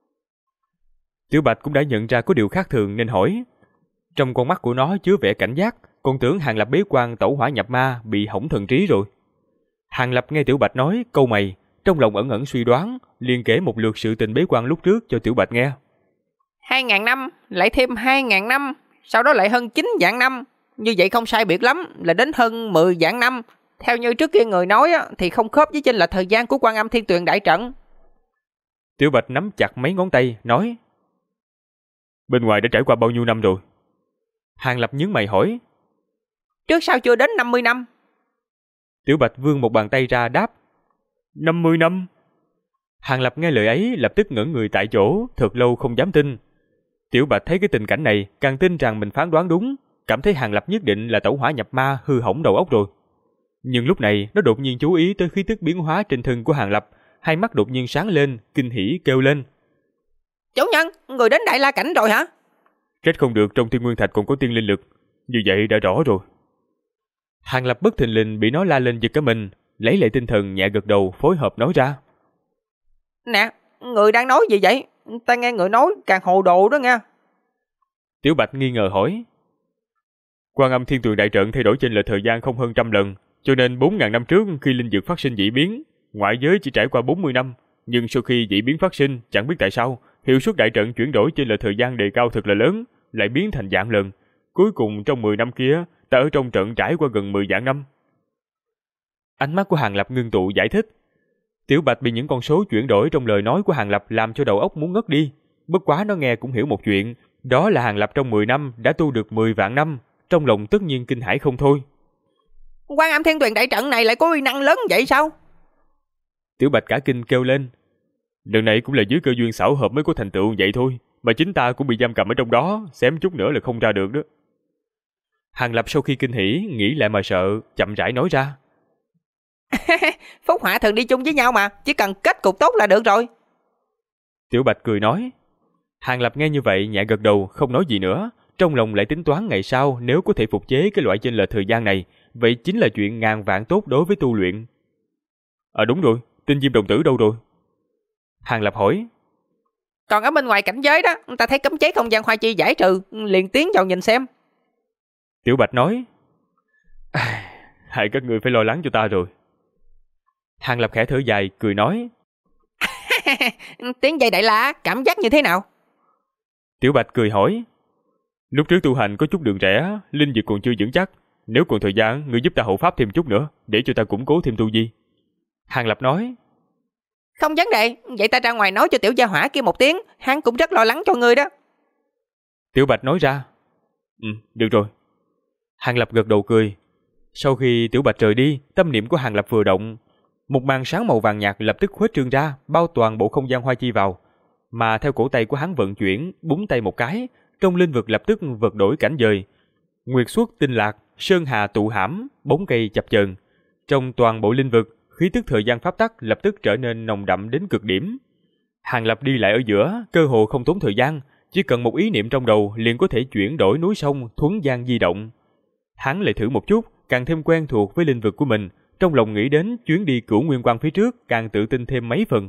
Tiểu Bạch cũng đã nhận ra có điều khác thường nên hỏi. Trong con mắt của nó chứa vẻ cảnh giác, còn tưởng Hàng Lập bế quan tẩu hỏa nhập ma bị hỏng thần trí rồi. Hàng Lập nghe Tiểu Bạch nói câu mày, trong lòng ẩn ẩn suy đoán, liền kể một lượt sự tình bế quan lúc trước cho Tiểu Bạch nghe. 2.000 năm, lại thêm 2.000 năm, sau đó lại hơn 9 vạn năm. Như vậy không sai biệt lắm, là đến hơn 10 vạn năm. Theo như trước kia người nói thì không khớp với chênh lệch thời gian của Quan Âm Thiên Tuyền đại trận. Tiểu Bạch nắm chặt mấy ngón tay, nói. Bên ngoài đã trải qua bao nhiêu năm rồi? Hàng Lập nhướng mày hỏi. Trước sau chưa đến 50 năm. Tiểu Bạch vươn một bàn tay ra đáp. 50 năm? Hàng Lập nghe lời ấy lập tức ngẩn người tại chỗ, thật lâu không dám tin. Tiểu Bạch thấy cái tình cảnh này, càng tin rằng mình phán đoán đúng, cảm thấy Hàng Lập nhất định là tẩu hỏa nhập ma hư hỏng đầu óc rồi. Nhưng lúc này nó đột nhiên chú ý tới khí tức biến hóa trên thân của Hàng Lập, hai mắt đột nhiên sáng lên, kinh hỉ kêu lên. Chủ nhân, người đến Đại La Cảnh rồi hả? Trách không được trong Thiên Nguyên Thạch còn có tiên linh lực, như vậy đã rõ rồi. Hàng Lập bất thình lình bị nó la lên giật cả mình, lấy lại tinh thần nhẹ gật đầu phối hợp nói ra. Nè, người đang nói gì vậy? Ta nghe người nói càng hồ đồ đó nha. Tiểu Bạch nghi ngờ hỏi. Quan Âm Thiên Tuyền đại trận thay đổi chênh lệch thời gian không hơn 100 lần, cho nên 4.000 năm trước khi linh dược phát sinh dị biến, ngoại giới chỉ trải qua 40 năm, nhưng sau khi dị biến phát sinh, chẳng biết tại sao, hiệu suất đại trận chuyển đổi chênh lệch thời gian đề cao thật là lớn, lại biến thành vạn lần. Cuối cùng trong 10 năm kia, ta ở trong trận trải qua gần 10 vạn năm. Ánh mắt của Hàng Lập ngưng tụ giải thích. Tiểu Bạch bị những con số chuyển đổi trong lời nói của Hàng Lập làm cho đầu óc muốn ngất đi. Bất quá nó nghe cũng hiểu một chuyện, đó là Hàng Lập trong 10 năm đã tu được 10 vạn năm, trong lòng tất nhiên kinh hãi không thôi. Quan Âm Thiên Tuyền đại trận này lại có uy năng lớn vậy sao? Tiểu Bạch cả kinh kêu lên. Lần này cũng là dưới cơ duyên xảo hợp mới có thành tựu vậy thôi, mà chính ta cũng bị giam cầm ở trong đó, xém chút nữa là không ra được đó. Hàng Lập sau khi kinh hỉ, nghĩ lại mà sợ, chậm rãi nói ra. Phúc họa thường đi chung với nhau mà, chỉ cần kết cục tốt là được rồi. Tiểu Bạch cười nói. Hàng Lập nghe như vậy nhẹ gật đầu, không nói gì nữa, trong lòng lại tính toán ngày sau nếu có thể phục chế cái loại chênh lệch thời gian này, vậy chính là chuyện ngàn vạn tốt đối với tu luyện. Đúng rồi, Tinh Diêm đồng tử đâu rồi? Hàng Lập hỏi. Còn ở bên ngoài cảnh giới đó, ta thấy cấm chế không gian hoa chi giải trừ, liền tiến vào nhìn xem. Tiểu Bạch nói. Hai các ngươi phải lo lắng cho ta rồi. Hàng Lập khẽ thở dài, cười nói. Tiếng dây Đại La cảm giác như thế nào? Tiểu Bạch cười hỏi. Lúc trước tu hành có chút đường rẽ, linh vực còn chưa vững chắc. Nếu còn thời gian, ngươi giúp ta hộ pháp thêm chút nữa, để cho ta củng cố thêm tu vi. Hàng Lập nói. Không vấn đề, vậy ta ra ngoài nói cho tiểu gia hỏa kia một tiếng, hắn cũng rất lo lắng cho ngươi đó. Tiểu Bạch nói ra. Được rồi. Hàng Lập gật đầu cười. Sau khi Tiểu Bạch rời đi, tâm niệm của Hàng Lập vừa động, một màn sáng màu vàng nhạt lập tức khuếch trương ra, bao toàn bộ không gian hoa chi vào. Mà theo cổ tay của hắn vận chuyển, búng tay một cái, trong linh vực lập tức vật đổi cảnh dời. Nguyệt xuất tinh lạc, sơn hà tụ hãm, bóng cây chập chờn. Trong toàn bộ linh vực, khí tức thời gian pháp tắc lập tức trở nên nồng đậm đến cực điểm. Hàng Lập đi lại ở giữa, cơ hồ không tốn thời gian, chỉ cần một ý niệm trong đầu liền có thể chuyển đổi núi sông, thuấn gian di động. Hắn lại thử một chút, càng thêm quen thuộc với linh vực của mình, trong lòng nghĩ đến chuyến đi Cửu Nguyên Quang phía trước, càng tự tin thêm mấy phần.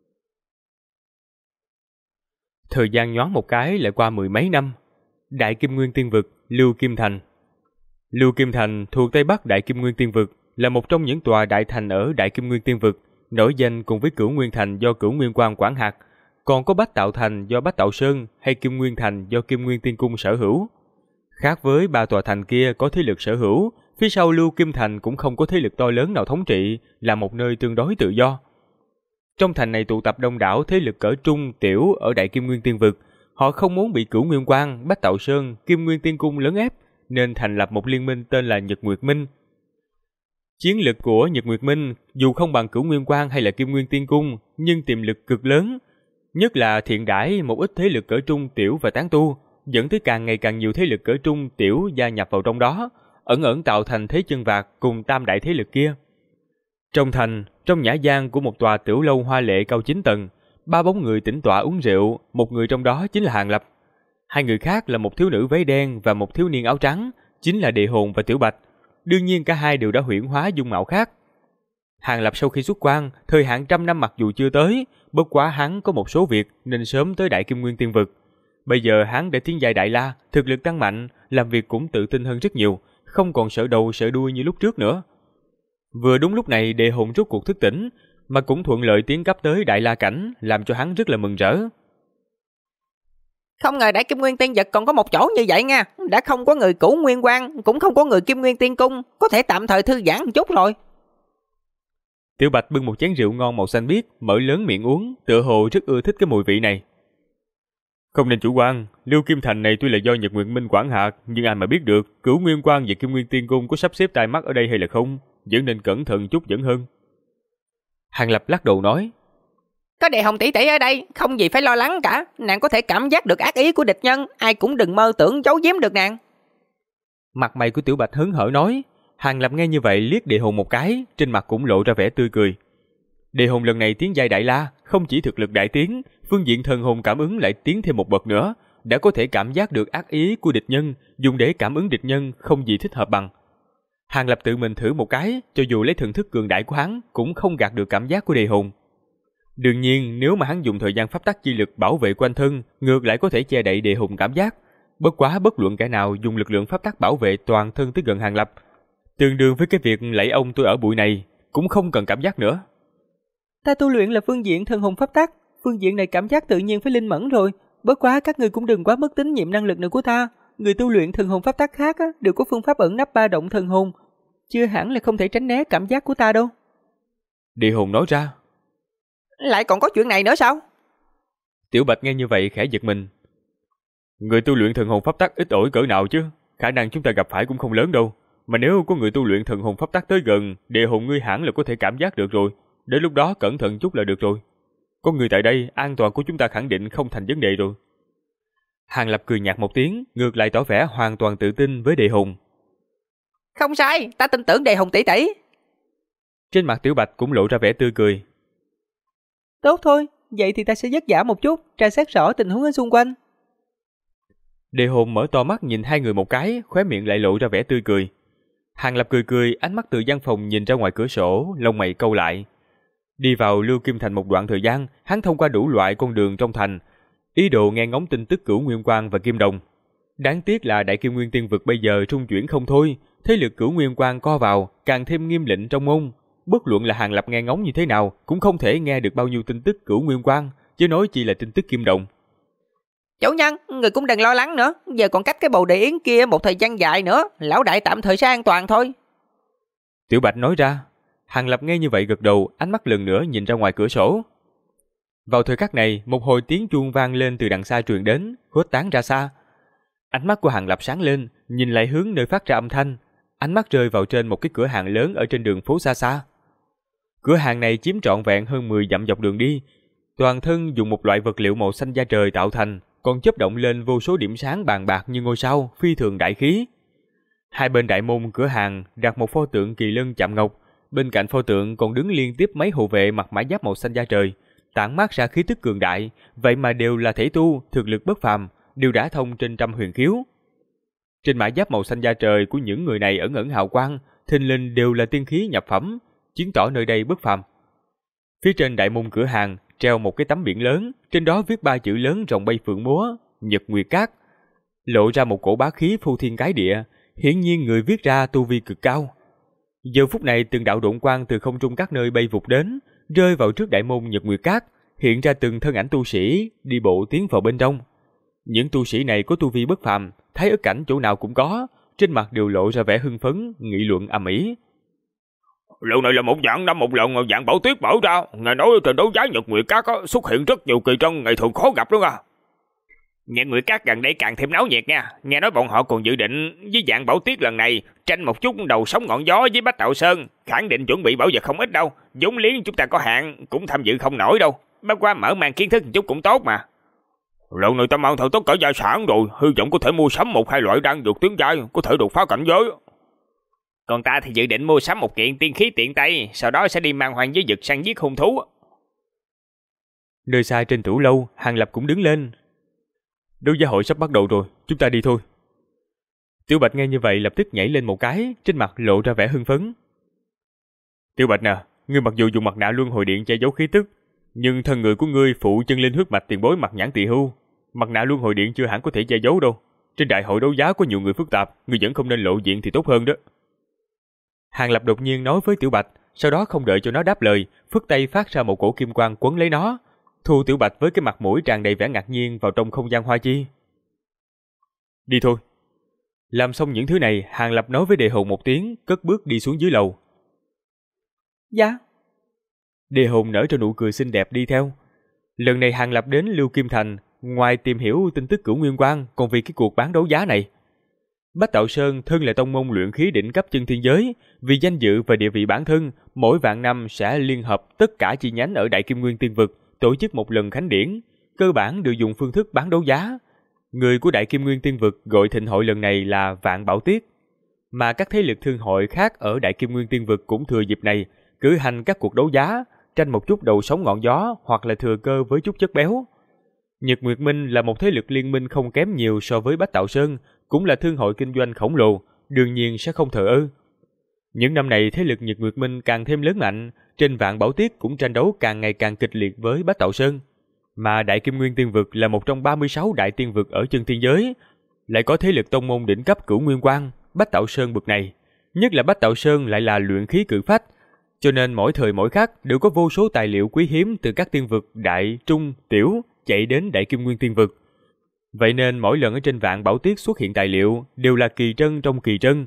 Thời gian nhoáng một cái lại qua 10 mấy năm. Đại Kim Nguyên Tiên Vực, Lưu Kim Thành. Lưu Kim Thành thuộc Tây Bắc Đại Kim Nguyên Tiên Vực, là một trong những tòa đại thành ở Đại Kim Nguyên Tiên Vực, nổi danh cùng với Cửu Nguyên Thành do Cửu Nguyên Quang quản hạt, còn có Bách Tạo Thành do Bách Tạo Sơn hay Kim Nguyên Thành do Kim Nguyên Tiên Cung sở hữu. Khác với ba tòa thành kia có thế lực sở hữu, phía sau Lưu Kim Thành cũng không có thế lực to lớn nào thống trị, là một nơi tương đối tự do. Trong thành này tụ tập đông đảo thế lực cỡ trung, tiểu ở Đại Kim Nguyên Tiên Vực, họ không muốn bị Cửu Nguyên Quang, Bách Tạo Sơn, Kim Nguyên Tiên Cung lấn ép, nên thành lập một liên minh tên là Nhật Nguyệt Minh. Chiến lực của Nhật Nguyệt Minh dù không bằng Cửu Nguyên Quang hay là Kim Nguyên Tiên Cung, nhưng tiềm lực cực lớn, nhất là thiện đãi một ít thế lực cỡ trung, tiểu và tán tu, dẫn tới càng ngày càng nhiều thế lực cỡ trung, tiểu gia nhập vào trong đó, ẩn ẩn tạo thành thế chân vạc cùng tam đại thế lực kia. Trong thành, trong nhã gian của một tòa tiểu lâu hoa lệ cao 9 tầng, ba bóng người tĩnh tọa uống rượu, một người trong đó chính là Hàng Lập. Hai người khác là một thiếu nữ váy đen và một thiếu niên áo trắng, chính là Đề Hồn và Tiểu Bạch. Đương nhiên cả hai đều đã huyễn hóa dung mạo khác. Hàng Lập sau khi xuất quan, thời hạn 100 năm mặc dù chưa tới, bất quá hắn có một số việc nên sớm tới Đại Kim Nguyên Tiên Vực. Bây giờ hắn đã tiến giai Đại La, thực lực tăng mạnh, làm việc cũng tự tin hơn rất nhiều, không còn sợ đầu sợ đuôi như lúc trước nữa. Vừa đúng lúc này Đề Hồn rốt cuộc thức tỉnh, mà cũng thuận lợi tiến cấp tới Đại La cảnh, làm cho hắn rất là mừng rỡ. Không ngờ Đại Kim Nguyên Tiên Vực còn có một chỗ như vậy nha, đã không có người Cửu Nguyên Quang, cũng không có người Kim Nguyên Tiên Cung, có thể tạm thời thư giãn một chút rồi. Tiểu Bạch bưng một chén rượu ngon màu xanh biếc, mở lớn miệng uống, tựa hồ rất ưa thích cái mùi vị này. Không nên chủ quan, Lưu Kim Thành này tuy là do Nhật Nguyệt Minh quản hạt, nhưng ai mà biết được Cửu Nguyên Quang và Kim Nguyên Tiên Cung có sắp xếp tai mắt ở đây hay là không, vẫn nên cẩn thận chút vẫn hơn. Hàng Lập lắc đầu nói. Có Đề Hồng tỷ tỷ ở đây, không gì phải lo lắng cả, nàng có thể cảm giác được ác ý của địch nhân, ai cũng đừng mơ tưởng giấu giếm được nàng. Mặt mày của Tiểu Bạch hớn hở nói. Hàng Lập nghe như vậy liếc Đề Hồn một cái, trên mặt cũng lộ ra vẻ tươi cười. Đề Hồn lần này tiến giai Đại La, không chỉ thực lực đại tiến, phương diện thần hồn cảm ứng lại tiến thêm một bậc nữa, đã có thể cảm giác được ác ý của địch nhân, dùng để cảm ứng địch nhân không gì thích hợp bằng. Hàng Lập tự mình thử một cái, cho dù lấy thần thức cường đại của hắn, cũng không gạt được cảm giác của Đề Hồn. Đương nhiên, nếu mà hắn dùng thời gian pháp tắc chi lực bảo vệ quanh thân, ngược lại có thể che đậy Đề Hồn cảm giác. Bất quá bất luận kẻ nào dùng lực lượng pháp tắc bảo vệ toàn thân tới gần Hàng Lập, tương đương với cái việc lẫy ông tôi ở bụi này, cũng không cần cảm giác nữa. Ta tu luyện là phương diện thần hồn pháp tắc, phương diện này cảm giác tự nhiên phải linh mẫn rồi. Bất quá các người cũng đừng quá mất tín nhiệm năng lực này của ta. Người tu luyện thần hồn pháp tắc khác đều có phương pháp ẩn nấp ba động thần hồn, chưa hẳn là không thể tránh né cảm giác của ta đâu. Đề Hồn nói ra. Lại còn có chuyện này nữa sao? Tiểu Bạch nghe như vậy khẽ giật mình. Người tu luyện thần hồn pháp tắc ít ỏi cỡ nào chứ, khả năng chúng ta gặp phải cũng không lớn đâu. Mà nếu có người tu luyện thần hồn pháp tắc tới gần, Đề Hồn ngươi hẳn là có thể cảm giác được rồi. Đến lúc đó cẩn thận chút là được rồi. Có người tại đây, an toàn của chúng ta khẳng định không thành vấn đề rồi. Hàng Lập cười nhạt một tiếng, ngược lại tỏ vẻ hoàn toàn tự tin với Đề Hồn. Không sai, ta tin tưởng Đề Hồn tỷ tỷ. Trên mặt Tiểu Bạch cũng lộ ra vẻ tươi cười. Tốt thôi, vậy thì ta sẽ vất vả một chút, tra xét rõ tình huống ở xung quanh. Đề Hồn mở to mắt nhìn hai người một cái, khóe miệng lại lộ ra vẻ tươi cười. Hàng Lập cười cười, ánh mắt từ gian phòng nhìn ra ngoài cửa sổ, lông mày cau lại. Đi vào Lưu Kim Thành một đoạn thời gian, hắn thông qua đủ loại con đường trong thành, ý đồ nghe ngóng tin tức Cửu Nguyên Quang và Kim Đồng. Đáng tiếc là Đại Kim Nguyên Tiên Vực bây giờ trung chuyển không thôi, thế lực Cửu Nguyên Quang co vào, càng thêm nghiêm lệnh trong môn. Bất luận là Hàng Lập nghe ngóng như thế nào, cũng không thể nghe được bao nhiêu tin tức Cửu Nguyên Quang, chứ nói chỉ là tin tức Kim Động. Chủ nhân, người cũng đừng lo lắng nữa, giờ còn cách cái bầu địa yến kia một thời gian dài nữa, lão đại tạm thời sẽ an toàn thôi. Tiểu Bạch nói ra. Hàng Lập nghe như vậy gật đầu, ánh mắt lần nữa nhìn ra ngoài cửa sổ. Vào thời khắc này, một hồi tiếng chuông vang lên từ đằng xa truyền đến, khuếch tán ra xa. Ánh mắt của Hàng Lập sáng lên, nhìn lại hướng nơi phát ra âm thanh. Ánh mắt rơi vào trên một cái cửa hàng lớn ở trên đường phố xa xa. Cửa hàng này chiếm trọn vẹn hơn 10 dặm dọc đường đi, toàn thân dùng một loại vật liệu màu xanh da trời tạo thành, còn chớp động lên vô số điểm sáng bàn bạc như ngôi sao, phi thường đại khí. Hai bên đại môn cửa hàng đặt một pho tượng kỳ lân chạm ngọc, bên cạnh pho tượng còn đứng liên tiếp mấy hộ vệ mặc mã giáp màu xanh da trời, tản mát ra khí tức cường đại, vậy mà đều là thể tu, thực lực bất phàm, đều đã thông trên trăm huyền khiếu. Trên mã giáp màu xanh da trời của những người này ẩn ẩn hào quang, thình lình đều là tiên khí nhập phẩm, chứng tỏ nơi đây bất phàm. Phía trên đại môn cửa hàng treo một cái tấm biển lớn, trên đó viết 3 chữ lớn rồng bay phượng múa, Nhật Nguyệt Các, lộ ra một cổ bá khí phô thiên cái địa, hiển nhiên người viết ra tu vi cực cao. Giờ phút này từng đạo độn quang từ không trung các nơi bay vụt đến, rơi vào trước đại môn Nhật Nguyệt Các, hiện ra từng thân ảnh tu sĩ đi bộ tiến vào bên trong. Những tu sĩ này có tu vi bất phàm, thấy ở cảnh chỗ nào cũng có, trên mặt đều lộ ra vẻ hưng phấn, nghị luận ầm ĩ. Lần này là một dạng năm một lần dạng bảo tuyết mở ra, nghe nói trên đấu giá Nhật Nguyệt Các xuất hiện rất nhiều kỳ trân ngày thường khó gặp luôn à. Nhật Nguyệt Các gần đây càng thêm náo nhiệt nha, nghe nói bọn họ còn dự định với dạng bảo tuyết lần này tranh một chút đầu sóng ngọn gió với Bách Tạo Sơn, khẳng định chuẩn bị bảo vật không ít đâu, vốn liếng chúng ta có hạn cũng tham dự không nổi đâu, bất quá mở mang kiến thức một chút cũng tốt mà. Lần này ta mang theo tất cả gia sản rồi, hy vọng có thể mua sắm 1-2 loại đan dược tiến giai, có thể đột phá cảnh giới. Còn ta thì dự định mua sắm một kiện tiên khí tiện tay, sau đó sẽ đi mang hoang giới vực săn giết hung thú. Nơi xa trên tủ lâu, Hàng Lập cũng đứng lên. Đấu giá hội sắp bắt đầu rồi, chúng ta đi thôi. Tiểu Bạch nghe như vậy lập tức nhảy lên một cái, trên mặt lộ ra vẻ hưng phấn. Tiểu Bạch nè, ngươi mặc dù dùng mặt nạ luân hồi điện che giấu khí tức, nhưng thân người của ngươi phụ chân linh huyết mạch tiền bối mặt nhãn tỳ hưu, mặt nạ luân hồi điện chưa hẳn có thể che giấu đâu. Trên đại hội đấu giá có nhiều người phức tạp, ngươi vẫn không nên lộ diện thì tốt hơn đó. Hàng Lập đột nhiên nói với Tiểu Bạch, sau đó không đợi cho nó đáp lời, phất tay phát ra một cổ kim quang quấn lấy nó, thu Tiểu Bạch với cái mặt mũi tràn đầy vẻ ngạc nhiên vào trong không gian hoa chi. Đi thôi. Làm xong những thứ này, Hàng Lập nói với Đề Hồn một tiếng, cất bước đi xuống dưới lầu. Dạ. Đề Hồn nở ra nụ cười xinh đẹp đi theo. Lần này Hàng Lập đến Lưu Kim Thành, ngoài tìm hiểu tin tức Cửu Nguyên Quang, còn vì cái cuộc bán đấu giá này. Bách Tạo Sơn thân là tông môn luyện khí đỉnh cấp chân thiên giới, vì danh dự và địa vị bản thân, mỗi vạn năm sẽ liên hợp tất cả chi nhánh ở Đại Kim Nguyên Tiên Vực, tổ chức một lần khánh điển, cơ bản đều dùng phương thức bán đấu giá. Người của Đại Kim Nguyên Tiên Vực gọi thịnh hội lần này là Vạn Bảo Tiết, mà các thế lực thương hội khác ở Đại Kim Nguyên Tiên Vực cũng thừa dịp này cử hành các cuộc đấu giá, tranh một chút đầu sóng ngọn gió hoặc là thừa cơ với chút chất béo. Nhật Nguyệt Minh là một thế lực liên minh không kém nhiều so với Bách Tạo Sơn, cũng là thương hội kinh doanh khổng lồ, đương nhiên sẽ không thờ ơ. Những năm này thế lực Nhật Nguyệt Minh càng thêm lớn mạnh, trên Vạn Bảo Tiết cũng tranh đấu càng ngày càng kịch liệt với Bách Tạo Sơn. Mà Đại Kim Nguyên Tiên Vực là một trong 36 đại tiên vực ở chân thiên giới, lại có thế lực tông môn đỉnh cấp Cửu Nguyên Quang, Bách Tạo Sơn bực này, nhất là Bách Tạo Sơn lại là luyện khí cự phách, cho nên mỗi thời mỗi khắc đều có vô số tài liệu quý hiếm từ các tiên vực đại, trung, tiểu chạy đến Đại Kim Nguyên Tiên Vực. Vậy nên mỗi lần ở trên Vạn Bảo Tiết xuất hiện tài liệu đều là kỳ trân trong kỳ trân.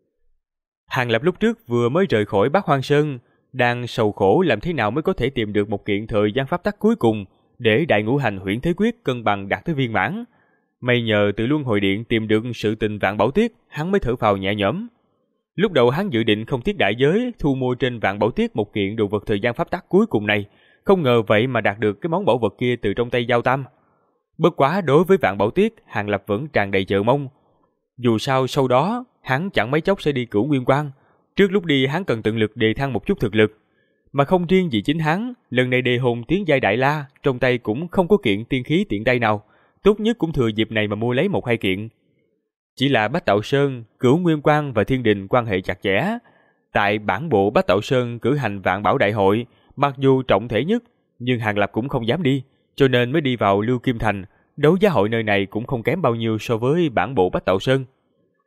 Hàng Lập lúc trước vừa mới rời khỏi Bát Hoang Sơn, đang sầu khổ làm thế nào mới có thể tìm được một kiện thời gian pháp tắc cuối cùng để Đại Ngũ Hành Huyễn Thế Quyết cân bằng đạt tới viên mãn. May nhờ từ Luân Hồi Điện tìm được sự tình Vạn Bảo Tiết, hắn mới thở phào nhẹ nhõm. Lúc đầu hắn dự định không tiếc đại giới thu mua trên Vạn Bảo Tiết một kiện đồ vật thời gian pháp tắc cuối cùng này, không ngờ vậy mà đạt được cái món bảo vật kia từ trong tay Giao Tam. Bất quá đối với Vạn Bảo Tiết, Hàng Lập vẫn tràn đầy chờ mong. Dù sao sau đó, hắn chẳng mấy chốc sẽ đi Cửu Nguyên Quang. Trước lúc đi hắn cần tận lực đề thăng một chút thực lực. Mà không riêng gì chính hắn, lần này Đề Hồn tiến giai Đại La, trong tay cũng không có kiện tiên khí tiện tay nào. Tốt nhất cũng thừa dịp này mà mua lấy 1-2 kiện. Chỉ là Bách Tạo Sơn, Cửu Nguyên Quang và Thiên Đình quan hệ chặt chẽ. Tại bản bộ Bách Tạo Sơn cử hành Vạn Bảo Đại hội, mặc dù trọng thể nhất, nhưng Hàng Lập cũng không dám đi, cho nên mới đi vào Lưu Kim Thành. Đấu giá hội nơi này cũng không kém bao nhiêu so với bản bộ Bách Tạo Sơn.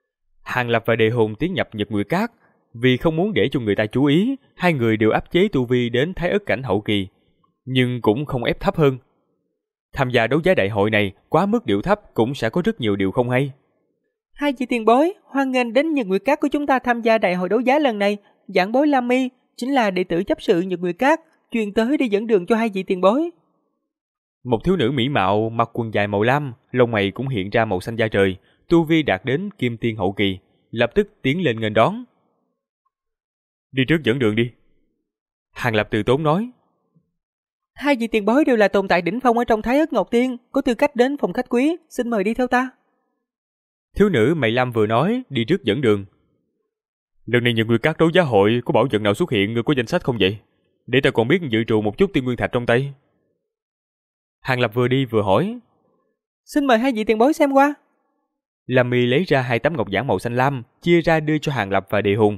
Hàng Lập và Đề Hùng tiến nhập Nhật Nguyệt Các, vì không muốn để cho người ta chú ý, hai người đều áp chế tu vi đến Thái Ức cảnh hậu kỳ, nhưng cũng không ép thấp hơn. Tham gia đấu giá đại hội này quá mức điệu thấp cũng sẽ có rất nhiều điều không hay. Hai vị tiền bối, hoan nghênh đến Nhật Nguyệt Các của chúng ta tham gia đại hội đấu giá lần này. Giảng bối Lam My chính là đệ tử chấp sự Nhật Nguyệt Các, truyền tới để dẫn đường cho hai vị tiền bối. Một thiếu nữ mỹ mạo mặc quần dài màu lam, lông mày cũng hiện ra màu xanh da trời, tu vi đạt đến kim tiên hậu kỳ, lập tức tiến lên nghênh đón. Đi trước dẫn đường đi. Hàng Lập từ tốn nói. Hai vị tiền bối đều là tồn tại đỉnh phong ở trong Thái Ức Ngọc Tiên, có tư cách đến phòng khách quý, xin mời đi theo ta. Thiếu nữ mày lam vừa nói, đi trước dẫn đường. Lần này Nhật Nguyệt Các đấu giá hội có bảo vật nào xuất hiện người có danh sách không vậy? Để ta còn biết dự trù một chút tiên nguyên thạch trong tay. Hàng Lập vừa đi vừa hỏi. Xin mời hai vị tiền bối xem qua. Lam My lấy ra 2 tấm ngọc giản màu xanh lam, chia ra đưa cho Hàng Lập và Đề Hùng.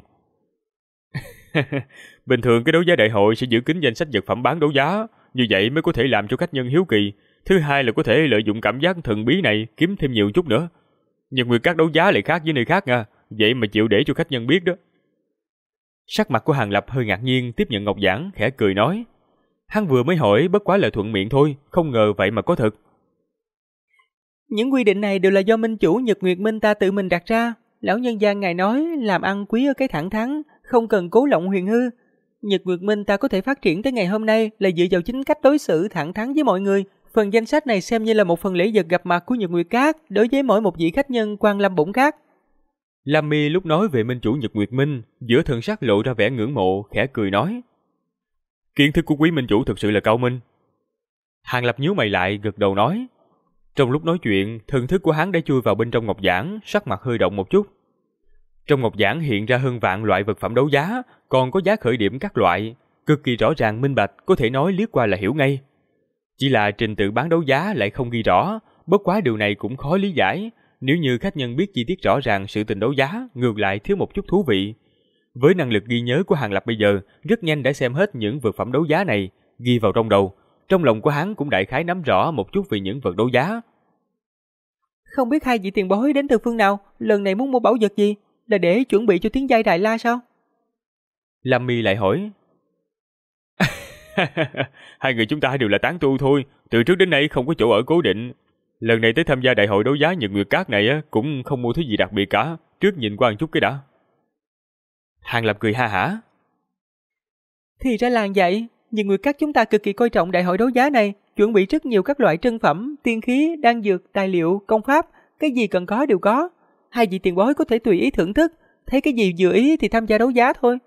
Bình thường cái đấu giá đại hội sẽ giữ kín danh sách vật phẩm bán đấu giá, như vậy mới có thể làm cho khách nhân hiếu kỳ. Thứ hai là có thể lợi dụng cảm giác thần bí này kiếm thêm nhiều chút nữa. Nhật Nguyệt Các đấu giá lại khác với nơi khác nha, vậy mà chịu để cho khách nhân biết đó. Sắc mặt của Hàng Lập hơi ngạc nhiên tiếp nhận ngọc giản, khẽ cười nói. Hắn vừa mới hỏi bất quá là thuận miệng thôi, không ngờ vậy mà có thật. Những quy định này đều là do minh chủ Nhật Nguyệt Minh ta tự mình đặt ra. Lão nhân gia ngài nói làm ăn quý ở cái thẳng thắn, không cần cố lộng huyền hư. Nhật Nguyệt Minh ta có thể phát triển tới ngày hôm nay là dựa vào chính cách đối xử thẳng thắn với mọi người. Phần danh sách này xem như là một phần lễ vật gặp mặt của Nhật Nguyệt Các đối với mỗi một vị khách nhân quan lâm bổn các. Lam My lúc nói về minh chủ Nhật Nguyệt Minh, giữa thần sắc lộ ra vẻ ngưỡng mộ, khẽ cười nói. Kiến thức của quý minh chủ thực sự là cao minh. Hàng Lập nhíu mày lại, gật đầu nói. Trong lúc nói chuyện, thần thức của hắn đã chui vào bên trong ngọc giản, sắc mặt hơi động một chút. Trong ngọc giản hiện ra hơn vạn loại vật phẩm đấu giá, còn có giá khởi điểm các loại, cực kỳ rõ ràng minh bạch, có thể nói liếc qua là hiểu ngay. Chỉ là trình tự bán đấu giá lại không ghi rõ, bất quá điều này cũng khó lý giải. Nếu như khách nhân biết chi tiết rõ ràng sự tình đấu giá, ngược lại thiếu một chút thú vị. Với năng lực ghi nhớ của Hàng Lập bây giờ, rất nhanh đã xem hết những vật phẩm đấu giá này, ghi vào trong đầu. Trong lòng của hắn cũng đại khái nắm rõ một chút về những vật đấu giá. Không biết hai vị tiền bối đến từ phương nào, lần này muốn mua bảo vật gì? Là để chuẩn bị cho tiến giai Đại La sao? Lam My lại hỏi. Hai người chúng ta đều là tán tu thôi, từ trước đến nay không có chỗ ở cố định. Lần này tới tham gia đại hội đấu giá Nhật Nguyệt Các này cũng không mua thứ gì đặc biệt cả, trước nhìn qua một chút cái đã. Hàng Lập cười ha hả. Thì ra là vậy, Nhật Nguyệt Các chúng ta cực kỳ coi trọng đại hội đấu giá này, chuẩn bị rất nhiều các loại trân phẩm, tiên khí, đan dược, tài liệu, công pháp, cái gì cần có đều có. Hai vị tiền bối có thể tùy ý thưởng thức, thấy cái gì vừa ý thì tham gia đấu giá thôi.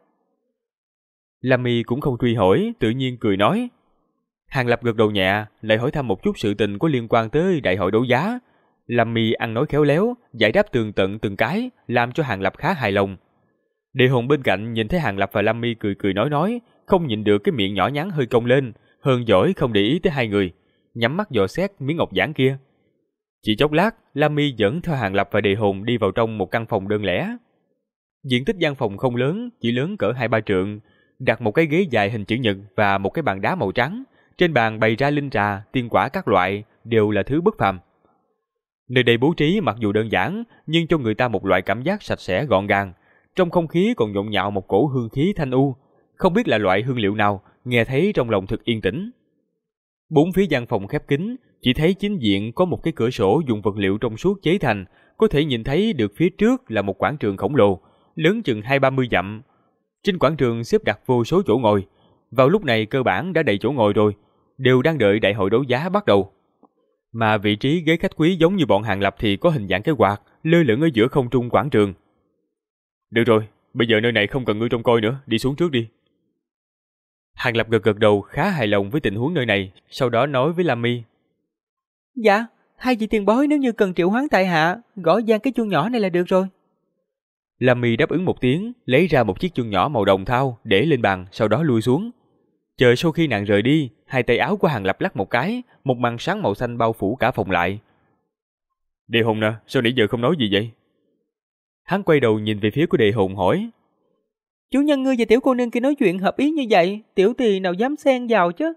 Lam My cũng không truy hỏi, tự nhiên cười nói. Hàng Lập gật đầu nhẹ, lại hỏi thăm một chút sự tình có liên quan tới đại hội đấu giá. Lam My ăn nói khéo léo, giải đáp tường tận từng cái, làm cho Hàng Lập khá hài lòng. Đề Hùng bên cạnh nhìn thấy Hàng Lập và Lam My cười cười nói, không nhịn được cái miệng nhỏ nhắn hơi cong lên, hờn dỗi không để ý tới hai người, nhắm mắt dò xét miếng ngọc giản kia. Chỉ chốc lát, Lam My dẫn theo Hàng Lập và Đề Hùng đi vào trong một căn phòng đơn lẻ. Diện tích gian phòng không lớn, chỉ lớn cỡ 2-3 trượng, đặt một cái ghế dài hình chữ nhật và một cái bàn đá màu trắng. Trên bàn bày ra linh trà, tiên quả các loại, đều là thứ bất phàm. Nơi đây bố trí mặc dù đơn giản, nhưng cho người ta một loại cảm giác sạch sẽ gọn gàng. Trong không khí còn nhộn nhạo một cổ hương khí thanh u, không biết là loại hương liệu nào, nghe thấy trong lòng thực yên tĩnh. Bốn phía gian phòng khép kín, chỉ thấy chính diện có một cái cửa sổ dùng vật liệu trong suốt chế thành, có thể nhìn thấy được phía trước là một quảng trường khổng lồ, lớn chừng 20-30 dặm. Trên quảng trường xếp đặt vô số chỗ ngồi, vào lúc này cơ bản đã đầy chỗ ngồi rồi, đều đang đợi đại hội đấu giá bắt đầu. Mà vị trí ghế khách quý giống như bọn Hàng Lập thì có hình dạng cái quạt, lơ lửng ở giữa không trung quảng trường. Được rồi, bây giờ nơi này không cần ngươi trông coi nữa, đi xuống trước đi. Hàng Lập gật gật đầu, khá hài lòng với tình huống nơi này, sau đó nói với Lam My. Dạ, hai vị tiền bối nếu như cần triệu hoán tại hạ, gõ vang cái chuông nhỏ này là được rồi. Lam My đáp ứng một tiếng, lấy ra một chiếc chuông nhỏ màu đồng thau để lên bàn, sau đó lui xuống. Chờ sau khi nàng rời đi, hai tay áo của Hàng Lập lắc một cái, một màn sáng màu xanh bao phủ cả phòng lại. Đề Hùng nè, sao nãy giờ không nói gì vậy? Hắn quay đầu nhìn về phía của Đề Hùng hỏi. Chủ nhân ngươi và tiểu cô nương kia nói chuyện hợp ý như vậy, tiểu tỳ nào dám xen vào chứ?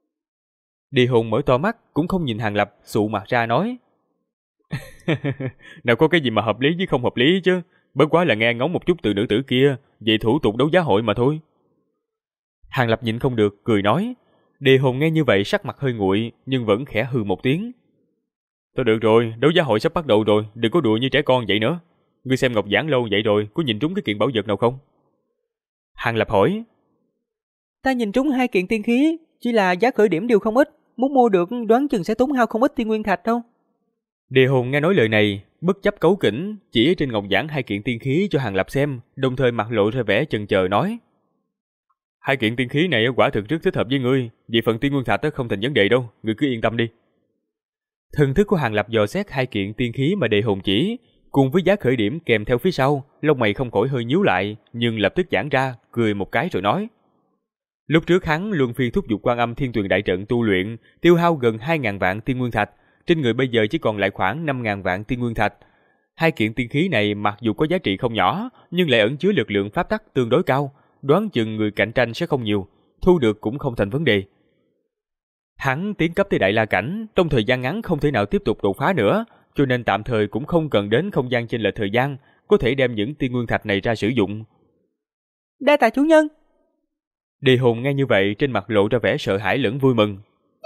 Đề Hùng mở to mắt, cũng không nhìn Hàng Lập, sụ mặt ra nói. Nào có cái gì mà hợp lý với không hợp lý chứ? Bất quá là nghe ngóng một chút từ nữ tử kia về thủ tục đấu giá hội mà thôi. Hàng Lập nhịn không được, cười nói. Đề Hồn nghe như vậy sắc mặt hơi nguội, nhưng vẫn khẽ hừ một tiếng. Thôi được rồi, đấu giá hội sắp bắt đầu rồi, đừng có đùa như trẻ con vậy nữa. Ngươi xem ngọc giản lâu vậy rồi, có nhìn trúng cái kiện bảo vật nào không? Hàng Lập hỏi. Ta nhìn trúng 2 kiện tiên khí, chỉ là giá khởi điểm đều không ít, muốn mua được đoán chừng sẽ tốn hao không ít tiên nguyên thạch đâu. Đề Hồn nghe nói lời này, bất chấp cấu kỉnh, chỉ trên ngọc giản 2 kiện tiên khí cho Hàng Lập xem, đồng thời mặt lộ ra vẻ chần chờ nói. 2 kiện tiên khí này quả thực rất thích hợp với ngươi, vì phần tiên nguyên thạch không thành vấn đề đâu, ngươi cứ yên tâm đi. Thần thức của Hàng Lập dò xét 2 kiện tiên khí mà Đề Hồn chỉ, cùng với giá khởi điểm kèm theo phía sau, lông mày không khỏi hơi nhíu lại, nhưng lập tức giãn ra, cười một cái rồi nói. Lúc trước hắn luân phiên thúc giục Quan Âm Thiên Tuyền đại trận tu luyện, tiêu hao gần 2.000 vạn tiên nguyên thạch, trên người bây giờ chỉ còn lại khoảng 5.000 vạn tiên nguyên thạch. 2 kiện tiên khí này mặc dù có giá trị không nhỏ, nhưng lại ẩn chứa lực lượng pháp tắc tương đối cao, đoán chừng người cạnh tranh sẽ không nhiều, thu được cũng không thành vấn đề. Hắn tiến cấp tới Đại La cảnh, trong thời gian ngắn không thể nào tiếp tục đột phá nữa, cho nên tạm thời cũng không cần đến không gian chênh lệch thời gian, có thể đem những tiên nguyên thạch này ra sử dụng. Đa tạ chủ nhân. Đề Hồn nghe như vậy trên mặt lộ ra vẻ sợ hãi lẫn vui mừng.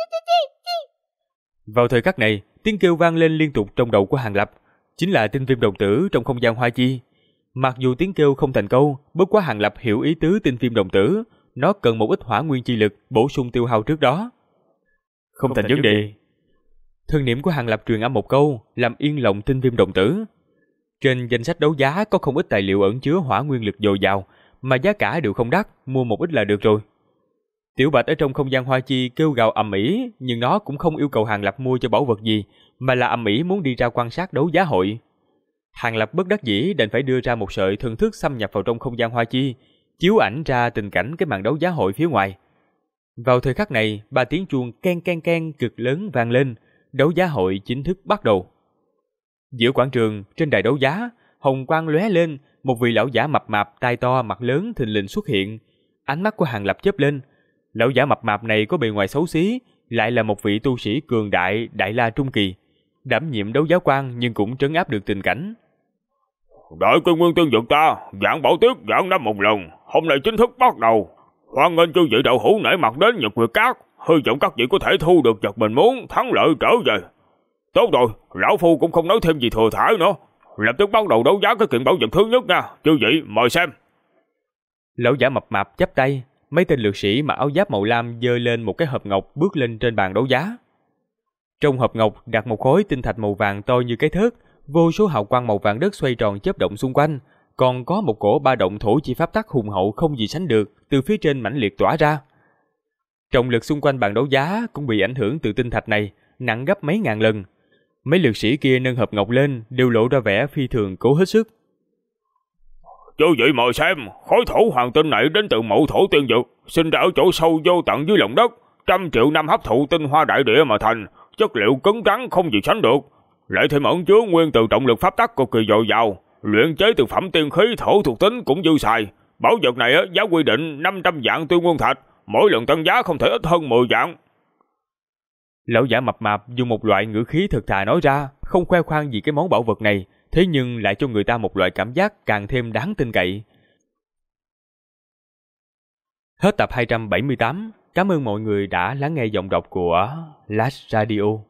Vào thời khắc này, tiếng kêu vang lên liên tục trong đầu của Hàng Lập, chính là tinh viêm đồng tử trong không gian hoa chi. Mặc dù tiếng kêu không thành câu, bất quá Hàng Lập hiểu ý tứ tinh viêm đồng tử, nó cần một ít hỏa nguyên chi lực bổ sung tiêu hao trước đó. Không thành vấn đề. Thân niệm của Hàng Lập truyền âm một câu, làm yên lòng tinh viêm đồng tử. Trên danh sách đấu giá có không ít tài liệu ẩn chứa hỏa nguyên lực dồi dào, mà giá cả đều không đắt, mua một ít là được rồi. Tiểu Bạch ở trong không gian hoa chi kêu gào ầm ĩ, nhưng nó cũng không yêu cầu Hàng Lập mua cho bảo vật gì, mà là ầm ĩ muốn đi ra quan sát đấu giá hội. Hàng Lập bất đắc dĩ đành phải đưa ra một sợi thần thức xâm nhập vào trong không gian hoa chi, chiếu ảnh ra tình cảnh cái màn đấu giá hội phía ngoài. Vào thời khắc này, 3 tiếng chuông keng keng keng cực lớn vang lên, đấu giá hội chính thức bắt đầu. Giữa quảng trường, trên đài đấu giá, hồng quang lóe lên, một vị lão giả mập mạp tai to mặt lớn thình lình xuất hiện. Ánh mắt của Hàng Lập chớp lên. Lão giả mập mạp này có bề ngoài xấu xí, lại là một vị tu sĩ cường đại Đại La trung kỳ, đảm nhiệm đấu giá quan nhưng cũng trấn áp được tình cảnh. Đại Quy Nguyên Tiên Dược ta, dạng bảo tiết dạng năm một lần, hôm nay chính thức bắt đầu. Hoan nghênh chư vị đạo hữu nể mặt đến Nhật Nguyệt Các, hy vọng các vị có thể thu được vật mình muốn, thắng lợi trở về. Tốt rồi, lão phu cũng không nói thêm gì thừa thãi nữa, lập tức bắt đầu đấu giá cái kiện bảo vật thứ nhất nha, chư vị mời xem. Lão giả mập mạp chắp tay, mấy tên lược sĩ mặc áo giáp màu lam giơ lên một cái hộp ngọc bước lên trên bàn đấu giá. Trong hộp ngọc đặt một khối tinh thạch màu vàng to như cái thớt, vô số hào quang màu vàng đất xoay tròn chớp động xung quanh, còn có một cổ ba động thổ chi pháp tắc hùng hậu không gì sánh được từ phía trên mãnh liệt tỏa ra. Trọng lực xung quanh bàn đấu giá cũng bị ảnh hưởng từ tinh thạch này, nặng gấp mấy ngàn lần. Mấy lược sĩ kia nâng hộp ngọc lên đều lộ ra vẻ phi thường cố hết sức. Chư vị mời xem, khối thổ hoàng tinh này đến từ mậu thổ tiên dược, sinh ra ở chỗ sâu vô tận dưới lòng đất, 100 triệu năm hấp thụ tinh hoa đại địa mà thành, chất liệu cứng rắn không gì sánh được, lại thêm ẩn chứa nguyên từ trọng lực pháp tắc cực kỳ dồi dào, luyện chế từ phẩm tiên khí thổ thuộc tính cũng dư xài. Bảo vật này giá quy định 500 vạn tiên nguyên thạch, mỗi lần tăng giá không thể ít hơn 10 vạn. Lão giả mập mạp dùng một loại ngữ khí thực thà nói ra, không khoe khoang gì cái món bảo vật này, thế nhưng lại cho người ta một loại cảm giác càng thêm đáng tin cậy. Hết tập 278, cảm ơn mọi người đã lắng nghe giọng đọc của Last Radio.